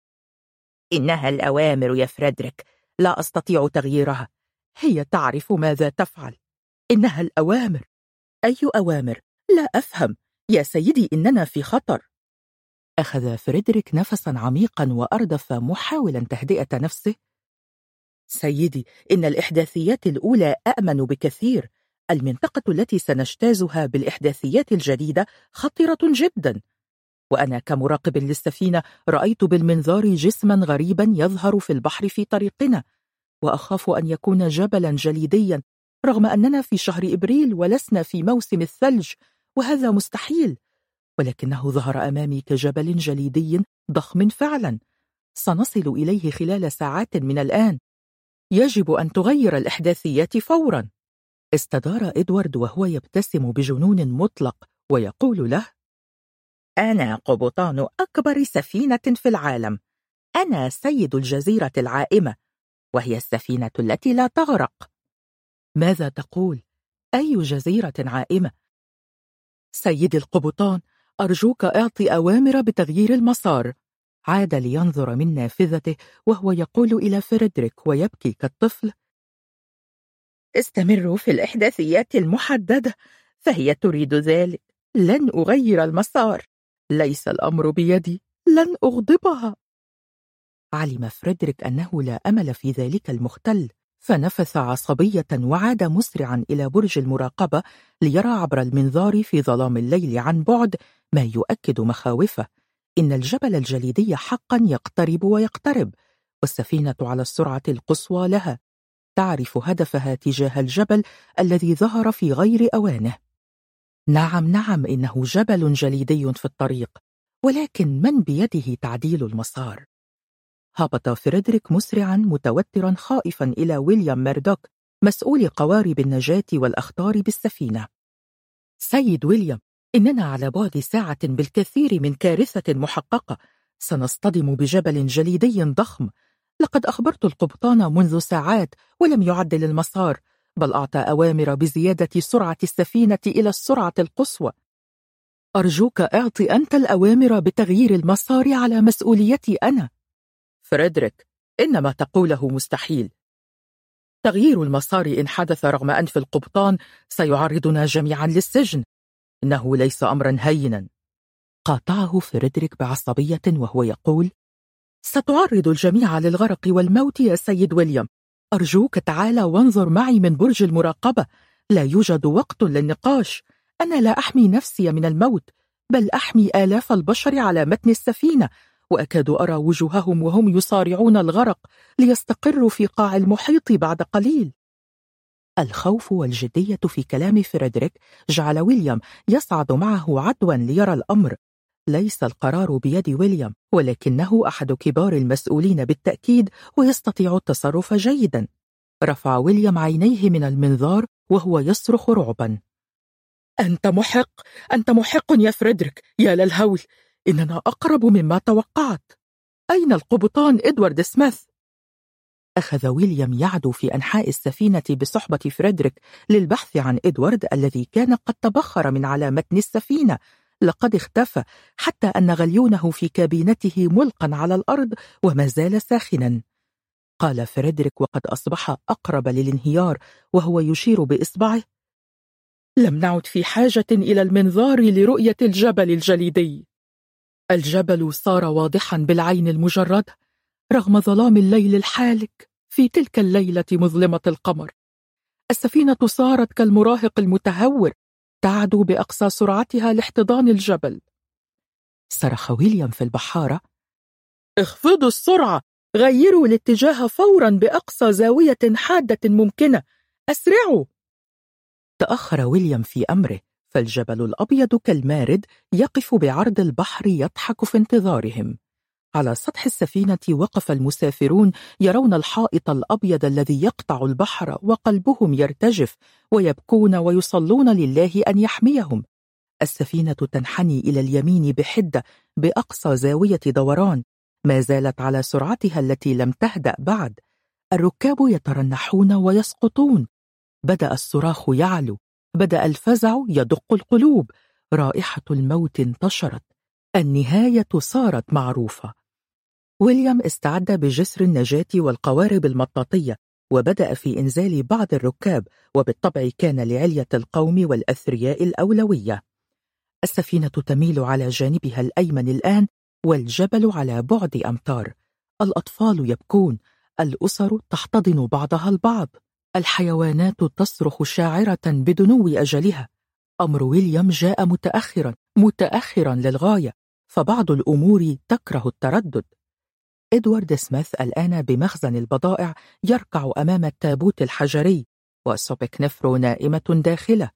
[SPEAKER 1] إنها الأوامر يا فريدريك، لا أستطيع تغييرها. هي تعرف ماذا تفعل. إنها الأوامر. أي أوامر؟ لا أفهم يا سيدي، إننا في خطر. أخذ فريدريك نفسا عميقا وأردف محاولا تهدئة نفسه. سيدي، إن الإحداثيات الأولى أأمن بكثير. المنطقة التي سنجتازها بالإحداثيات الجديدة خطرة جدا، وأنا كمراقب للسفينة رأيت بالمنظار جسما غريبا يظهر في البحر في طريقنا، وأخاف أن يكون جبلا جليديا، رغم أننا في شهر إبريل ولسنا في موسم الثلج، وهذا مستحيل، ولكنه ظهر أمامي كجبل جليدي ضخم فعلا. سنصل إليه خلال ساعات من الآن. يجب أن تغير الإحداثيات فوراً. استدار إدوارد وهو يبتسم بجنون مطلق ويقول له: أنا قبطان أكبر سفينة في العالم. أنا سيد الجزيرة العائمة، وهي السفينة التي لا تغرق. ماذا تقول؟ أي جزيرة عائمة؟ سيدي القبطان، أرجوك أعطي أوامر بتغيير المسار. عاد لينظر من نافذته وهو يقول إلى فريدريك ويبكي كالطفل: استمروا في الإحداثيات المحددة، فهي تريد ذلك. لن أغير المسار، ليس الأمر بيدي، لن أغضبها. علم فريدريك أنه لا أمل في ذلك المختل، فنفث عصبية وعاد مسرعا إلى برج المراقبة ليرى عبر المنظار في ظلام الليل عن بعد ما يؤكد مخاوفه. إن الجبل الجليدي حقا يقترب ويقترب، والسفينة على السرعة القصوى لها، تعرف هدفها تجاه الجبل الذي ظهر في غير أوانه. نعم نعم، إنه جبل جليدي في الطريق، ولكن من بيده تعديل المسار؟ هبط فريدريك مسرعا متوترا خائفا إلى ويليام ميردوك، مسؤول قوارب النجاة والأخطار بالسفينة. سيد ويليام، إننا على بعد ساعة بالكثير من كارثة محققة. سنصطدم بجبل جليدي ضخم. لقد أخبرت القبطان منذ ساعات ولم يعدل المسار، بل أعطى أوامر بزيادة سرعة السفينة إلى السرعة القصوى. أرجوك أعطي أنت الأوامر بتغيير المسار على مسؤوليتي أنا. فريدريك، إن ما تقوله مستحيل. تغيير المسار إن حدث رغم أنف القبطان سيعرضنا جميعا للسجن. إنه ليس أمرا هينا. قاطعه فريدريك بعصبية وهو يقول: ستعرض الجميع للغرق والموت يا سيد ويليام. أرجوك تعال وانظر معي من برج المراقبة. لا يوجد وقت للنقاش. أنا لا أحمي نفسي من الموت، بل أحمي آلاف البشر على متن السفينة، وأكاد أرى وجوههم وهم يصارعون الغرق ليستقروا في قاع المحيط بعد قليل. الخوف والجدية في كلام فريدريك جعل ويليام يصعد معه عدوا ليرى الأمر. ليس القرار بيد ويليام، ولكنه أحد كبار المسؤولين بالتأكيد ويستطيع التصرف جيدا. رفع ويليام عينيه من المنظار وهو يصرخ رعبا: أنت محق، أنت محق يا فريدريك، يا للهول، إننا أقرب مما توقعت. أين القبطان إدوارد سميث؟ أخذ ويليام يعدو في أنحاء السفينة بصحبة فريدريك للبحث عن إدوارد الذي كان قد تبخر من على متن السفينة. لقد اختفى، حتى أن غليونه في كابينته ملقا على الأرض وما زال ساخنا. قال فريدريك وقد أصبح أقرب للانهيار وهو يشير بإصبعه: لم نعد في حاجة إلى المنظار لرؤية الجبل الجليدي. الجبل صار واضحا بالعين المجردة رغم ظلام الليل الحالك في تلك الليلة مظلمة القمر. السفينة صارت كالمراهق المتهور، تعدو بأقصى سرعتها لاحتضان الجبل. صرخ ويليام في البحارة: اخفضوا السرعة، غيروا الاتجاه فورا بأقصى زاوية حادة ممكنة، أسرعوا. تأخر ويليام في أمره، فالجبل الأبيض كالمارد يقف بعرض البحر يضحك في انتظارهم. على سطح السفينة وقف المسافرون يرون الحائط الأبيض الذي يقطع البحر، وقلبهم يرتجف ويبكون ويصلون لله أن يحميهم. السفينة تنحني إلى اليمين بحدة بأقصى زاوية دوران، ما زالت على سرعتها التي لم تهدأ بعد. الركاب يترنحون ويسقطون. بدأ الصراخ يعلو، بدأ الفزع يدق القلوب. رائحة الموت انتشرت، النهاية صارت معروفة. ويليام استعد بجسر النجاة والقوارب المطاطية، وبدأ في إنزال بعض الركاب، وبالطبع كان لعلية القوم والأثرياء الأولوية. السفينة تميل على جانبها الأيمن الآن، والجبل على بعد أمتار. الأطفال يبكون، الأسر تحتضن بعضها البعض، الحيوانات تصرخ شاعرة بدنو أجلها. أمر ويليام جاء متأخرا متأخرا للغاية، فبعض الأمور تكره التردد. إدوارد سميث الآن بمخزن البضائع يركع أمام التابوت الحجري، وسوبك نفرو نائمة داخله.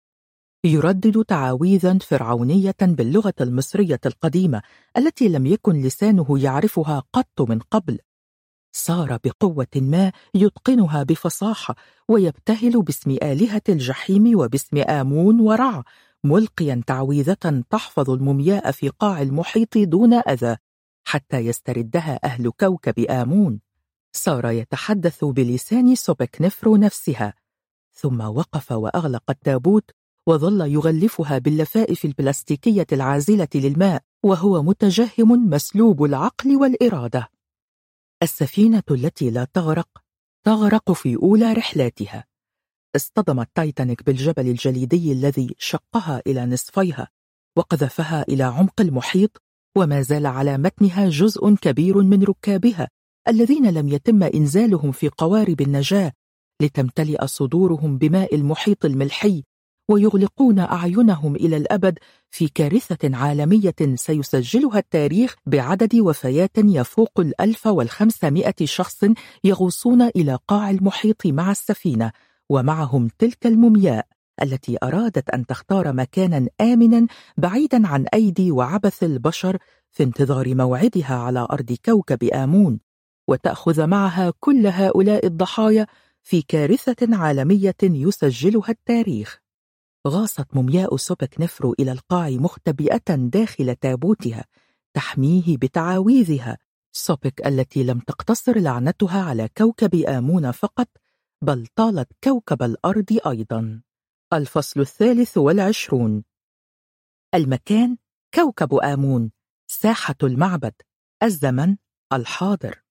[SPEAKER 1] يردد تعاويذا فرعونية باللغة المصرية القديمة التي لم يكن لسانه يعرفها قط من قبل. صار بقوة ما يتقنها بفصاحة ويبتهل باسم آلهة الجحيم وباسم آمون ورع، ملقيا تعويذة تحفظ المومياء في قاع المحيط دون أذى حتى يستردها أهل كوكب آمون. صار يتحدث بلسان سوبك نفرو نفسها، ثم وقف وأغلق التابوت وظل يغلفها باللفائف البلاستيكية العازلة للماء وهو متجهم مسلوب العقل والإرادة. السفينة التي لا تغرق تغرق في أولى رحلاتها. اصطدم التايتانيك بالجبل الجليدي الذي شقها إلى نصفيها وقذفها إلى عمق المحيط، وما زال على متنها جزء كبير من ركابها الذين لم يتم إنزالهم في قوارب النجاة لتمتلئ صدورهم بماء المحيط الملحي ويغلقون أعينهم إلى الأبد في كارثة عالمية سيسجلها التاريخ بعدد وفيات يفوق الألف والخمسمائة شخص يغوصون إلى قاع المحيط مع السفينة، ومعهم تلك المومياء التي أرادت أن تختار مكانا آمنا بعيدا عن أيدي وعبث البشر في انتظار موعدها على أرض كوكب آمون، وتأخذ معها كل هؤلاء الضحايا في كارثة عالمية يسجلها التاريخ. غاصت مومياء سوبك نفرو إلى القاع مختبئة داخل تابوتها تحميه بتعاويذها سوبك التي لم تقتصر لعنتها على كوكب آمون فقط، بل طالت كوكب الأرض أيضا. الفصل الثالث والعشرون. المكان كوكب آمون، ساحة المعبد، الزمن الحاضر.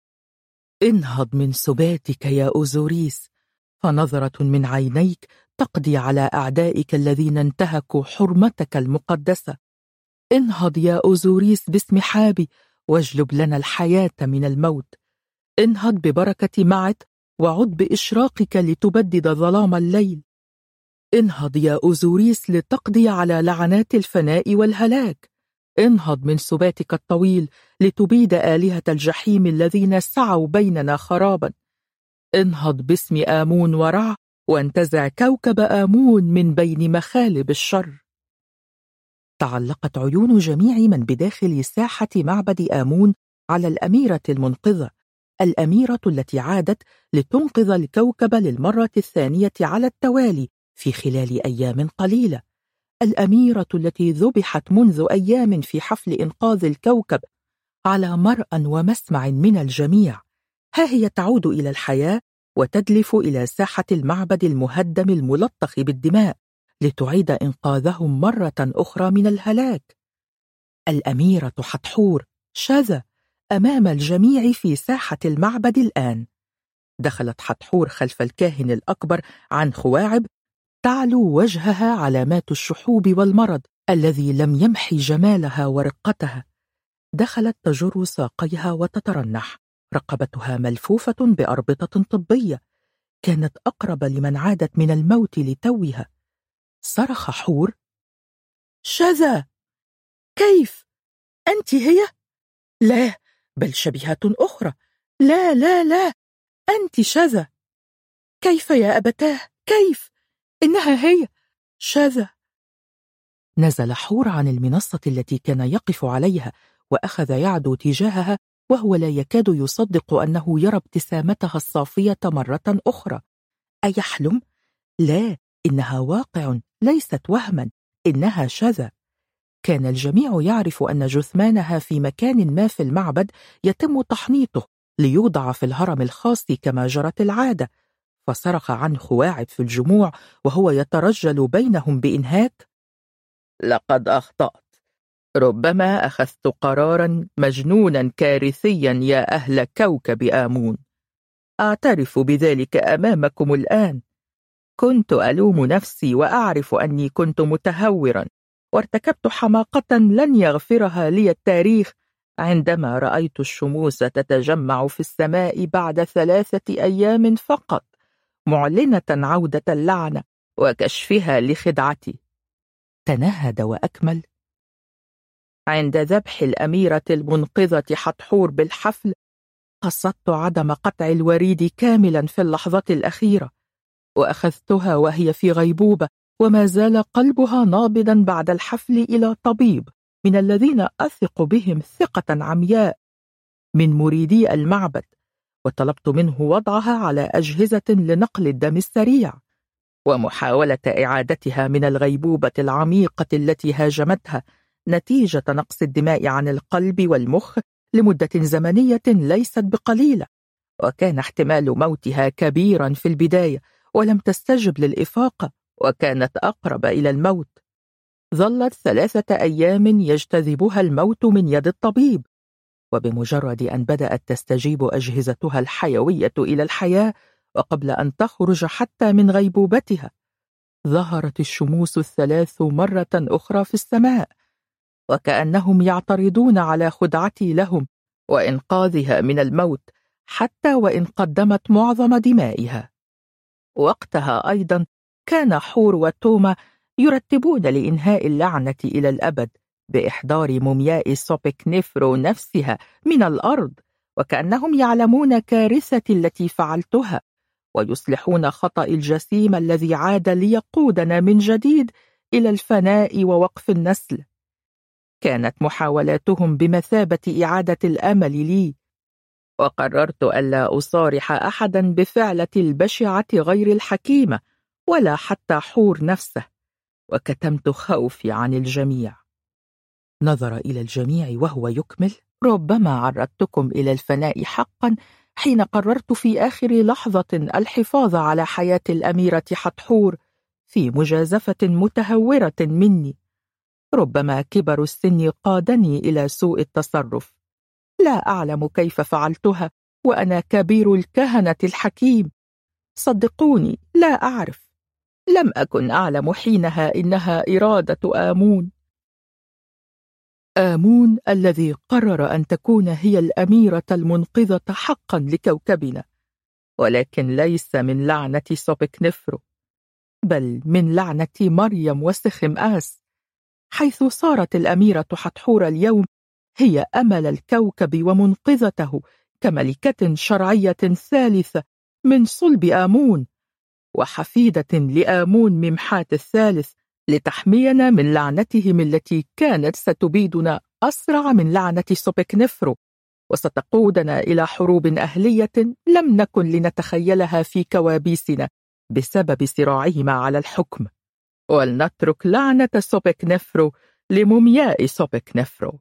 [SPEAKER 1] انهض من سباتك يا أوزوريس، فنظرة من عينيك تقضي على أعدائك الذين انتهكوا حرمتك المقدسة. انهض يا أوزوريس باسم حابي واجلب لنا الحياة من الموت. انهض ببركة معت وعد بإشراقك لتبدد ظلام الليل. انهض يا أوزوريس لتقضي على لعنات الفناء والهلاك. انهض من سباتك الطويل لتبيد آلهة الجحيم الذين سعوا بيننا خرابا. انهض باسم آمون ورع وانتزع كوكب آمون من بين مخالب الشر. تعلقت عيون جميع من بداخل ساحة معبد آمون على الأميرة المنقذة، الأميرة التي عادت لتنقذ الكوكب للمرة الثانية على التوالي في خلال أيام قليلة، الأميرة التي ذبحت منذ أيام في حفل إنقاذ الكوكب على مرأى ومسمع من الجميع. ها هي تعود إلى الحياة وتدلف إلى ساحة المعبد المهدم الملطخ بالدماء لتعيد إنقاذهم مرة أخرى من الهلاك. الأميرة حتحور شذا أمام الجميع في ساحة المعبد الآن. دخلت حتحور خلف الكاهن الأكبر عن خواعب تعلو وجهها علامات الشحوب والمرض الذي لم يمحي جمالها ورقتها. دخلت تجر ساقيها وتترنح، رقبتها ملفوفة بأربطة طبية، كانت أقرب لمن عادت من الموت لتوها. صرخ حور: شذا، كيف؟ أنت هي؟ لا، بل شبيهة أخرى. لا لا لا، أنت شذا. كيف يا أبتاه؟ كيف؟ إنها هي شذا. نزل حور عن المنصة التي كان يقف عليها وأخذ يعدو تجاهها وهو لا يكاد يصدق أنه يرى ابتسامتها الصافية مرة أخرى. أيحلم؟ لا، إنها واقع، ليست وهما، إنها شذا. كان الجميع يعرف أن جثمانها في مكان ما في المعبد يتم تحنيطه ليوضع في الهرم الخاص كما جرت العادة، فصرخ عن خواعب في الجموع وهو يترجل بينهم بإنهاك: لقد أخطأت، ربما أخذت قرارا مجنونا كارثيا يا أهل كوكب آمون. أعترف بذلك أمامكم الآن. كنت ألوم نفسي وأعرف أني كنت متهورا وارتكبت حماقة لن يغفرها لي التاريخ عندما رأيت الشموس تتجمع في السماء بعد ثلاثة أيام فقط معلنة عودة اللعنة وكشفها لخدعتي. تنهد وأكمل: عند ذبح الأميرة المنقذة حتحور بالحفل قصدت عدم قطع الوريد كاملا في اللحظة الأخيرة، وأخذتها وهي في غيبوبة وما زال قلبها نابضا بعد الحفل إلى طبيب من الذين أثق بهم ثقة عمياء من مريدي المعبد وطلبت منه وضعها على أجهزة لنقل الدم السريع ومحاولة إعادتها من الغيبوبة العميقة التي هاجمتها نتيجة نقص الدماء عن القلب والمخ لمدة زمنية ليست بقليلة، وكان احتمال موتها كبيرا في البداية ولم تستجب للإفاقة وكانت أقرب إلى الموت. ظلت ثلاثة أيام يجتذبها الموت من يد الطبيب، وبمجرد أن بدأت تستجيب أجهزتها الحيوية إلى الحياة وقبل أن تخرج حتى من غيبوبتها ظهرت الشموس الثلاث مرة أخرى في السماء، وكأنهم يعترضون على خدعتي لهم وإنقاذها من الموت حتى وإن قدمت معظم دمائها. وقتها أيضا كان حور وتوما يرتبون لإنهاء اللعنة إلى الأبد بإحضار مومياء سوبك نفرو نفسها من الأرض، وكأنهم يعلمون كارثتي التي فعلتها ويصلحون خطأ الجسيم الذي عاد ليقودنا من جديد إلى الفناء ووقف النسل. كانت محاولاتهم بمثابة إعادة الأمل لي، وقررت ألا أصارح أحدا بفعلة البشعة غير الحكيمة ولا حتى حور نفسه، وكتمت خوفي عن الجميع. نظر إلى الجميع وهو يكمل: ربما عرضتكم إلى الفناء حقا حين قررت في آخر لحظة الحفاظ على حياة الأميرة حتحور في مجازفة متهورة مني. ربما كبر السن قادني إلى سوء التصرف، لا أعلم كيف فعلتها وأنا كبير الكهنة الحكيم. صدقوني لا أعرف، لم أكن أعلم حينها إنها إرادة آمون. آمون الذي قرر أن تكون هي الأميرة المنقذة حقا لكوكبنا، ولكن ليس من لعنة سوبك نفرو بل من لعنة مريم وسخم آس، حيث صارت الأميرة حتحور اليوم هي أمل الكوكب ومنقذته كملكة شرعية ثالثة من صلب آمون وحفيدة لآمون ممحات الثالث، لتحمينا من لعنتهم التي كانت ستبيدنا أسرع من لعنة سوبك نفرو وستقودنا إلى حروب أهلية لم نكن لنتخيلها في كوابيسنا بسبب صراعهما على الحكم. ولنترك لعنة سوبك نفرو لمومياء سوبك نفرو.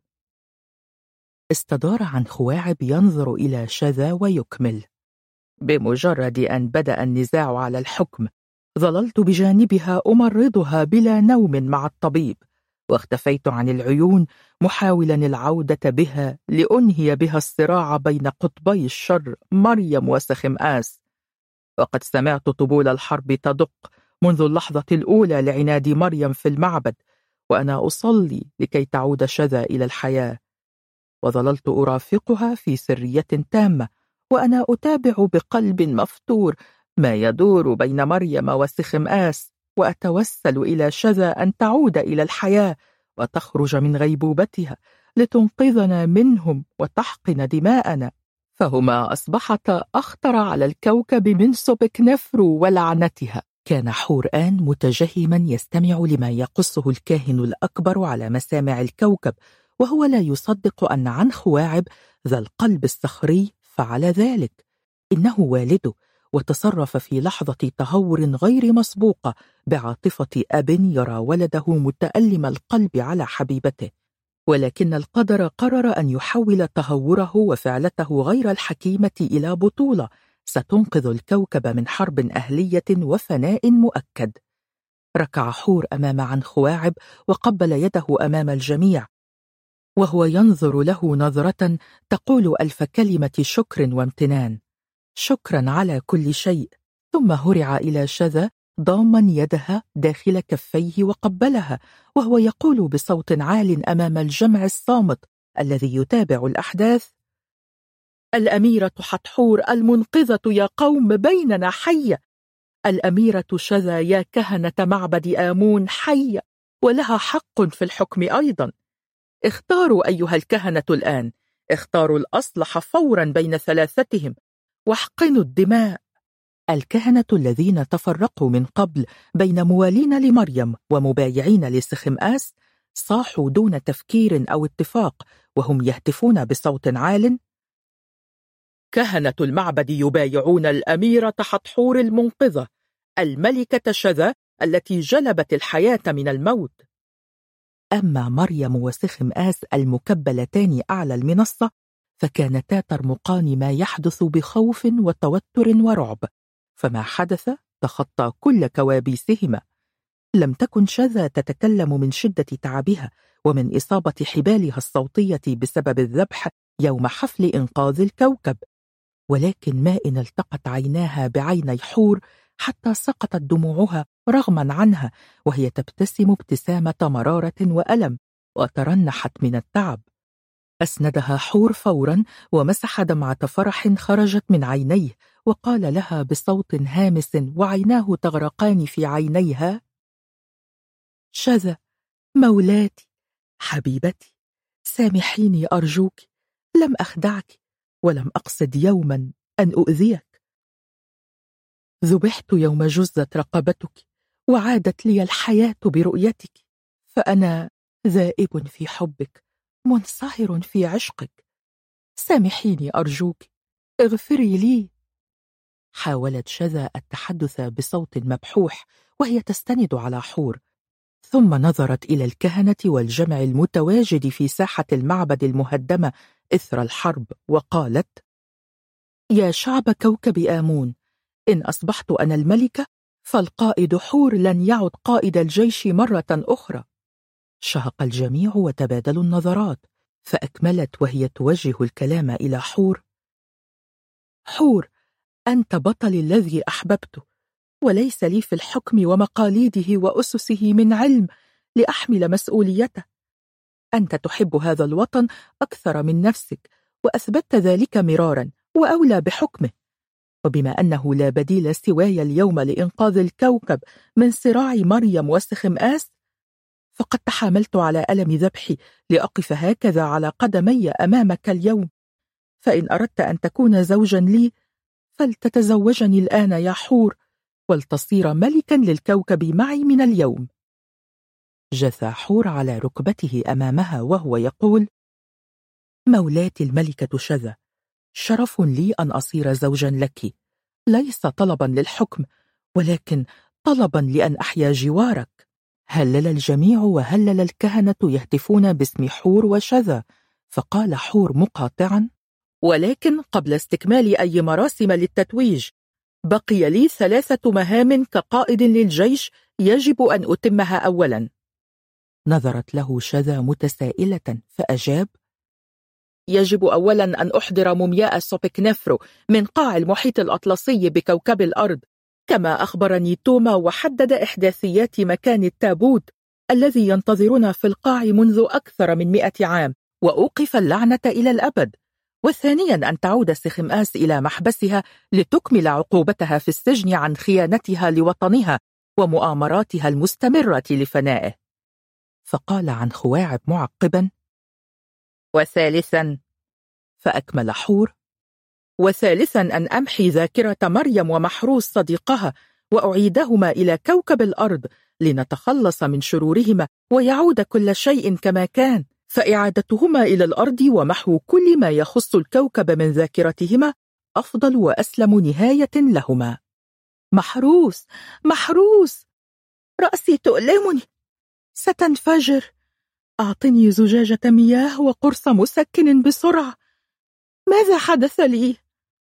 [SPEAKER 1] استدار عن خواعب ينظر إلى شذا ويكمل: بمجرد أن بدأ النزاع على الحكم ظللت بجانبها أمرضها بلا نوم مع الطبيب، واختفيت عن العيون محاولا العودة بها لأنهي بها الصراع بين قطبي الشر مريم وسخم آس. وقد سمعت طبول الحرب تدق منذ اللحظة الأولى لعناد مريم في المعبد وأنا أصلي لكي تعود شذا إلى الحياة، وظللت أرافقها في سرية تامة وأنا أتابع بقلب مفتور ما يدور بين مريم وسخم آس، وأتوسل إلى شذا أن تعود إلى الحياة وتخرج من غيبوبتها لتنقذنا منهم وتحقن دماءنا، فهما أصبحتا أخطر على الكوكب من سوبك نفرو ولعنتها. كان حور آن متجهما يستمع لما يقصه الكاهن الأكبر على مسامع الكوكب، وهو لا يصدق أن عن خواعب ذا القلب الصخري فعل ذلك. إنه والده، وتصرف في لحظة تهور غير مسبوقة بعاطفة أب يرى ولده متألم القلب على حبيبته، ولكن القدر قرر أن يحول تهوره وفعلته غير الحكيمة إلى بطولة ستنقذ الكوكب من حرب أهلية وفناء مؤكد. ركع حور أمام عن خواعب وقبل يده أمام الجميع وهو ينظر له نظرة تقول ألف كلمة شكر وامتنان: شكرا على كل شيء. ثم هرع إلى شذا ضاما يدها داخل كفيه وقبلها وهو يقول بصوت عال أمام الجمع الصامت الذي يتابع الأحداث: الأميرة حتحور المنقذة يا قوم بيننا حية، الأميرة شذا يا كهنة معبد آمون حية ولها حق في الحكم أيضا. اختاروا أيها الكهنة الآن، اختاروا الأصلح فورا بين ثلاثتهم واحقنوا الدماء. الكهنة الذين تفرقوا من قبل بين موالين لمريم ومبايعين لسخم آس صاحوا دون تفكير أو اتفاق وهم يهتفون بصوت عال: كهنة المعبد يبايعون الأميرة حتحور المنقذة، الملكة شذا التي جلبت الحياة من الموت. أما مريم وسخمآس المكبلتان أعلى المنصة فكانتا ترمقان ما يحدث بخوف وتوتر ورعب، فما حدث تخطى كل كوابيسهما. لم تكن شذا تتكلم من شدة تعبها ومن إصابة حبالها الصوتية بسبب الذبح يوم حفل إنقاذ الكوكب، ولكن ما إن التقت عيناها بعيني حور حتى سقطت دموعها رغما عنها، وهي تبتسم ابتسامة مرارة وألم وترنحت من التعب. أسندها حور فورا ومسح دمعة فرح خرجت من عينيه، وقال لها بصوت هامس وعيناه تغرقان في عينيها: شذا مولاتي حبيبتي، سامحيني أرجوك، لم أخدعك ولم أقصد يوما أن أؤذيك. ذبحت يوم جزت رقبتك وعادت لي الحياة برؤيتك، فأنا ذائب في حبك منصهر في عشقك، سامحيني أرجوك، اغفري لي. حاولت شذا التحدث بصوت مبحوح وهي تستند على حور، ثم نظرت إلى الكهنة والجمع المتواجد في ساحة المعبد المهدمة إثر الحرب وقالت: يا شعب كوكب آمون، إن أصبحت أنا الملكة فالقائد حور لن يعد قائد الجيش مرة أخرى. شهق الجميع وتبادلوا النظرات، فأكملت وهي توجه الكلام إلى حور: حور، أنت بطلي الذي أحببته، وليس لي في الحكم ومقاليده وأسسه من علم لأحمل مسؤوليته. أنت تحب هذا الوطن أكثر من نفسك، وأثبتت ذلك مرارا وأولى بحكمه، وبما أنه لا بديل سواي اليوم لإنقاذ الكوكب من صراع مريم وسخمآس، فقد تحاملت على ألم ذبحي لأقف هكذا على قدمي أمامك اليوم، فإن أردت أن تكون زوجا لي فلتتزوجني الآن يا حور، ولتصير ملكا للكوكب معي من اليوم. جثى حور على ركبته أمامها وهو يقول: مولاتي الملكة شذا، شرف لي أن أصير زوجا لك، ليس طلبا للحكم ولكن طلبا لأن أحيا جوارك. هلل الجميع وهلل الكهنة يهتفون باسم حور وشذا، فقال حور مقاطعا: ولكن قبل استكمال أي مراسم للتتويج بقي لي ثلاثة مهام كقائد للجيش يجب أن أتمها. أولا، نظرت له شذا متسائلة فأجاب: يجب أولا أن أحضر مومياء سوبكنفرو من قاع المحيط الأطلسي بكوكب الأرض كما أخبرني توما، وحدد إحداثيات مكان التابوت الذي ينتظرنا في القاع منذ أكثر من مئة عام، وأوقف اللعنة إلى الأبد. وثانيا أن تعود سخمآس إلى محبسها لتكمل عقوبتها في السجن عن خيانتها لوطنها ومؤامراتها المستمرة لفنائه. فقال عن خواعب معقبا: وثالثا، فأكمل حور: وثالثا أن أمحي ذاكرة مريم ومحروس صديقها وأعيدهما إلى كوكب الأرض لنتخلص من شرورهما ويعود كل شيء كما كان، فإعادتهما إلى الأرض ومحو كل ما يخص الكوكب من ذاكرتهما أفضل وأسلم نهاية لهما. محروس محروس، رأسي تؤلمني، ستنفجر، أعطني زجاجة مياه وقرص مسكن بسرعة، ماذا حدث لي؟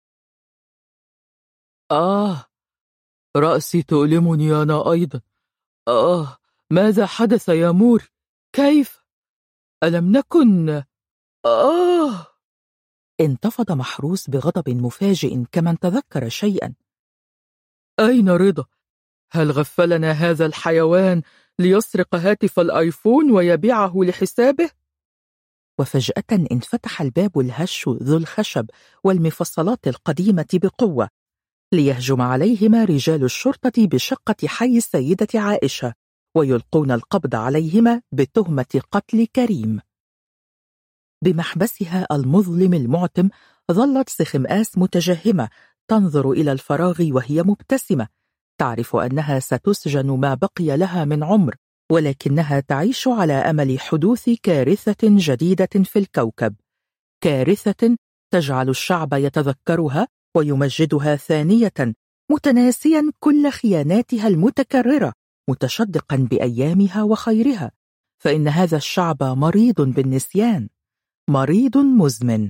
[SPEAKER 1] آه، رأسي تؤلمني أنا أيضا. آه، ماذا حدث يا مور؟ كيف؟ ألم نكن؟ آه. انتفض محروس بغضب مفاجئ كمن تذكر شيئا. أين رضا؟ هل غفلنا هذا الحيوان ليسرق هاتف الآيفون ويبيعه لحسابه؟ وفجأة انفتح الباب الهش ذو الخشب والمفصلات القديمة بقوة ليهجم عليهما رجال الشرطة بشقة حي السيدة عائشة ويلقون القبض عليهما بتهمة قتل كريم. بمحبسها المظلم المعتم ظلت سخمآس متجهمة تنظر إلى الفراغ وهي مبتسمة، تعرف أنها ستسجن ما بقي لها من عمر، ولكنها تعيش على أمل حدوث كارثة جديدة في الكوكب، كارثة تجعل الشعب يتذكرها ويمجدها ثانية، متناسيا كل خياناتها المتكررة، متشدقا بأيامها وخيرها، فإن هذا الشعب مريض بالنسيان، مريض مزمن.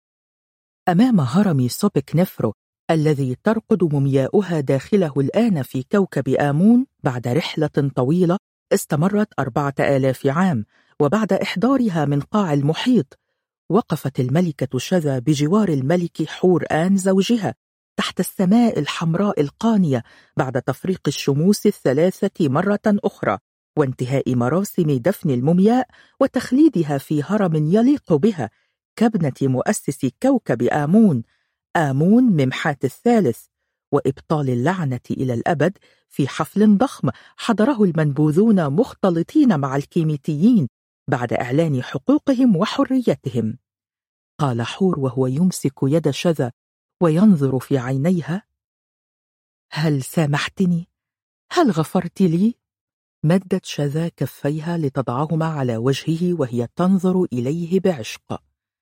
[SPEAKER 1] أمام هرم سوبك نفرو الذي ترقد مومياؤها داخله الآن في كوكب آمون بعد رحلة طويلة استمرت أربعة آلاف عام، وبعد إحضارها من قاع المحيط، وقفت الملكة شذا بجوار الملك حور آن زوجها تحت السماء الحمراء القانية بعد تفريق الشموس الثلاثة مرة أخرى، وانتهاء مراسم دفن المومياء وتخليدها في هرم يليق بها كابنة مؤسس كوكب آمون، آمون ممحات الثالث، وإبطال اللعنة إلى الأبد في حفل ضخم حضره المنبوذون مختلطين مع الكيميتيين بعد إعلان حقوقهم وحريتهم. قال حور وهو يمسك يد شذا وينظر في عينيها: هل سامحتني؟ هل غفرت لي؟ مدت شذا كفيها لتضعهما على وجهه وهي تنظر إليه بعشق.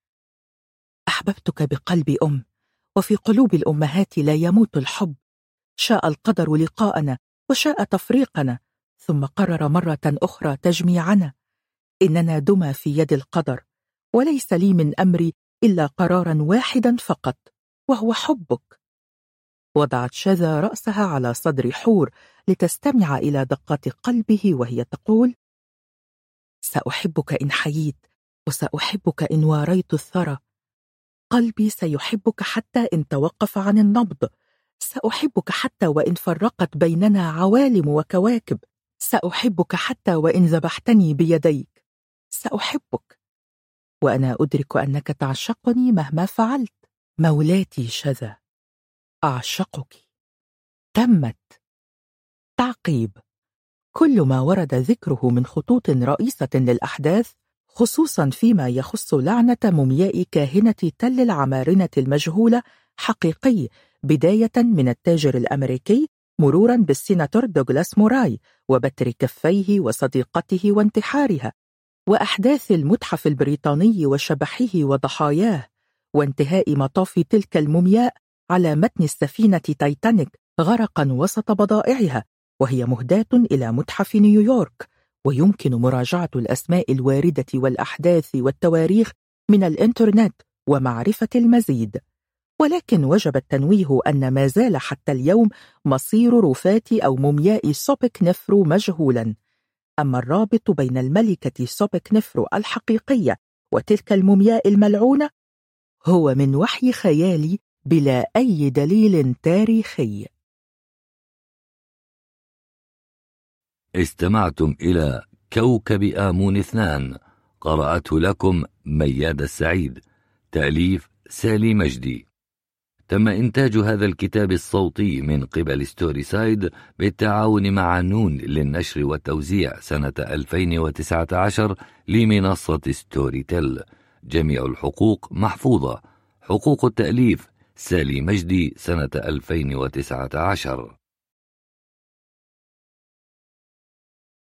[SPEAKER 1] أحببتك بقلب أم، وفي قلوب الأمهات لا يموت الحب. شاء القدر لقاءنا وشاء تفريقنا، ثم قرر مرة أخرى تجميعنا. إننا دمى في يد القدر، وليس لي من أمري إلا قرارا واحدا فقط، وهو حبك. وضعت شذا رأسها على صدر حور لتستمع إلى دقات قلبه وهي تقول: سأحبك إن حييت، وسأحبك إن واريت الثرى. قلبي سيحبك حتى إن توقف عن النبض، سأحبك حتى وإن فرقت بيننا عوالم وكواكب، سأحبك حتى وإن ذبحتني بيديك، سأحبك وأنا أدرك أنك تعشقني مهما فعلت. مولاتي شذا، أعشقك. تمت. تعقيب: كل ما ورد ذكره من خطوط رئيسة للأحداث، خصوصا فيما يخص لعنة مومياء كاهنة تل العمارنة المجهولة، حقيقي، بداية من التاجر الأمريكي مرورا بالسيناتور دوغلاس موراي وبتر كفيه وصديقته وانتحارها، وأحداث المتحف البريطاني وشبحه وضحاياه، وانتهاء مطاف تلك المومياء على متن السفينة تايتانيك غرقا وسط بضائعها، وهي مهداة إلى متحف نيويورك. ويمكن مراجعة الأسماء الواردة والأحداث والتواريخ من الإنترنت ومعرفة المزيد، ولكن وجب التنويه أن ما زال حتى اليوم مصير رفات أو مومياء سوبك نفرو مجهولا. أما الرابط بين الملكة سوبك نفرو الحقيقية وتلك المومياء الملعونة هو من وحي خيالي بلا أي دليل تاريخي.
[SPEAKER 2] استمعتم إلى كوكب آمون اثنان، قرأته لكم مياد السعيد، تأليف سالي مجدي. تم إنتاج هذا الكتاب الصوتي من قبل ستوري سايد بالتعاون مع نون للنشر والتوزيع سنة ألفين وتسعة عشر لمنصة ستوري تيل. جميع الحقوق محفوظة. حقوق التأليف سالي مجدي سنة ألفين وتسعة عشر.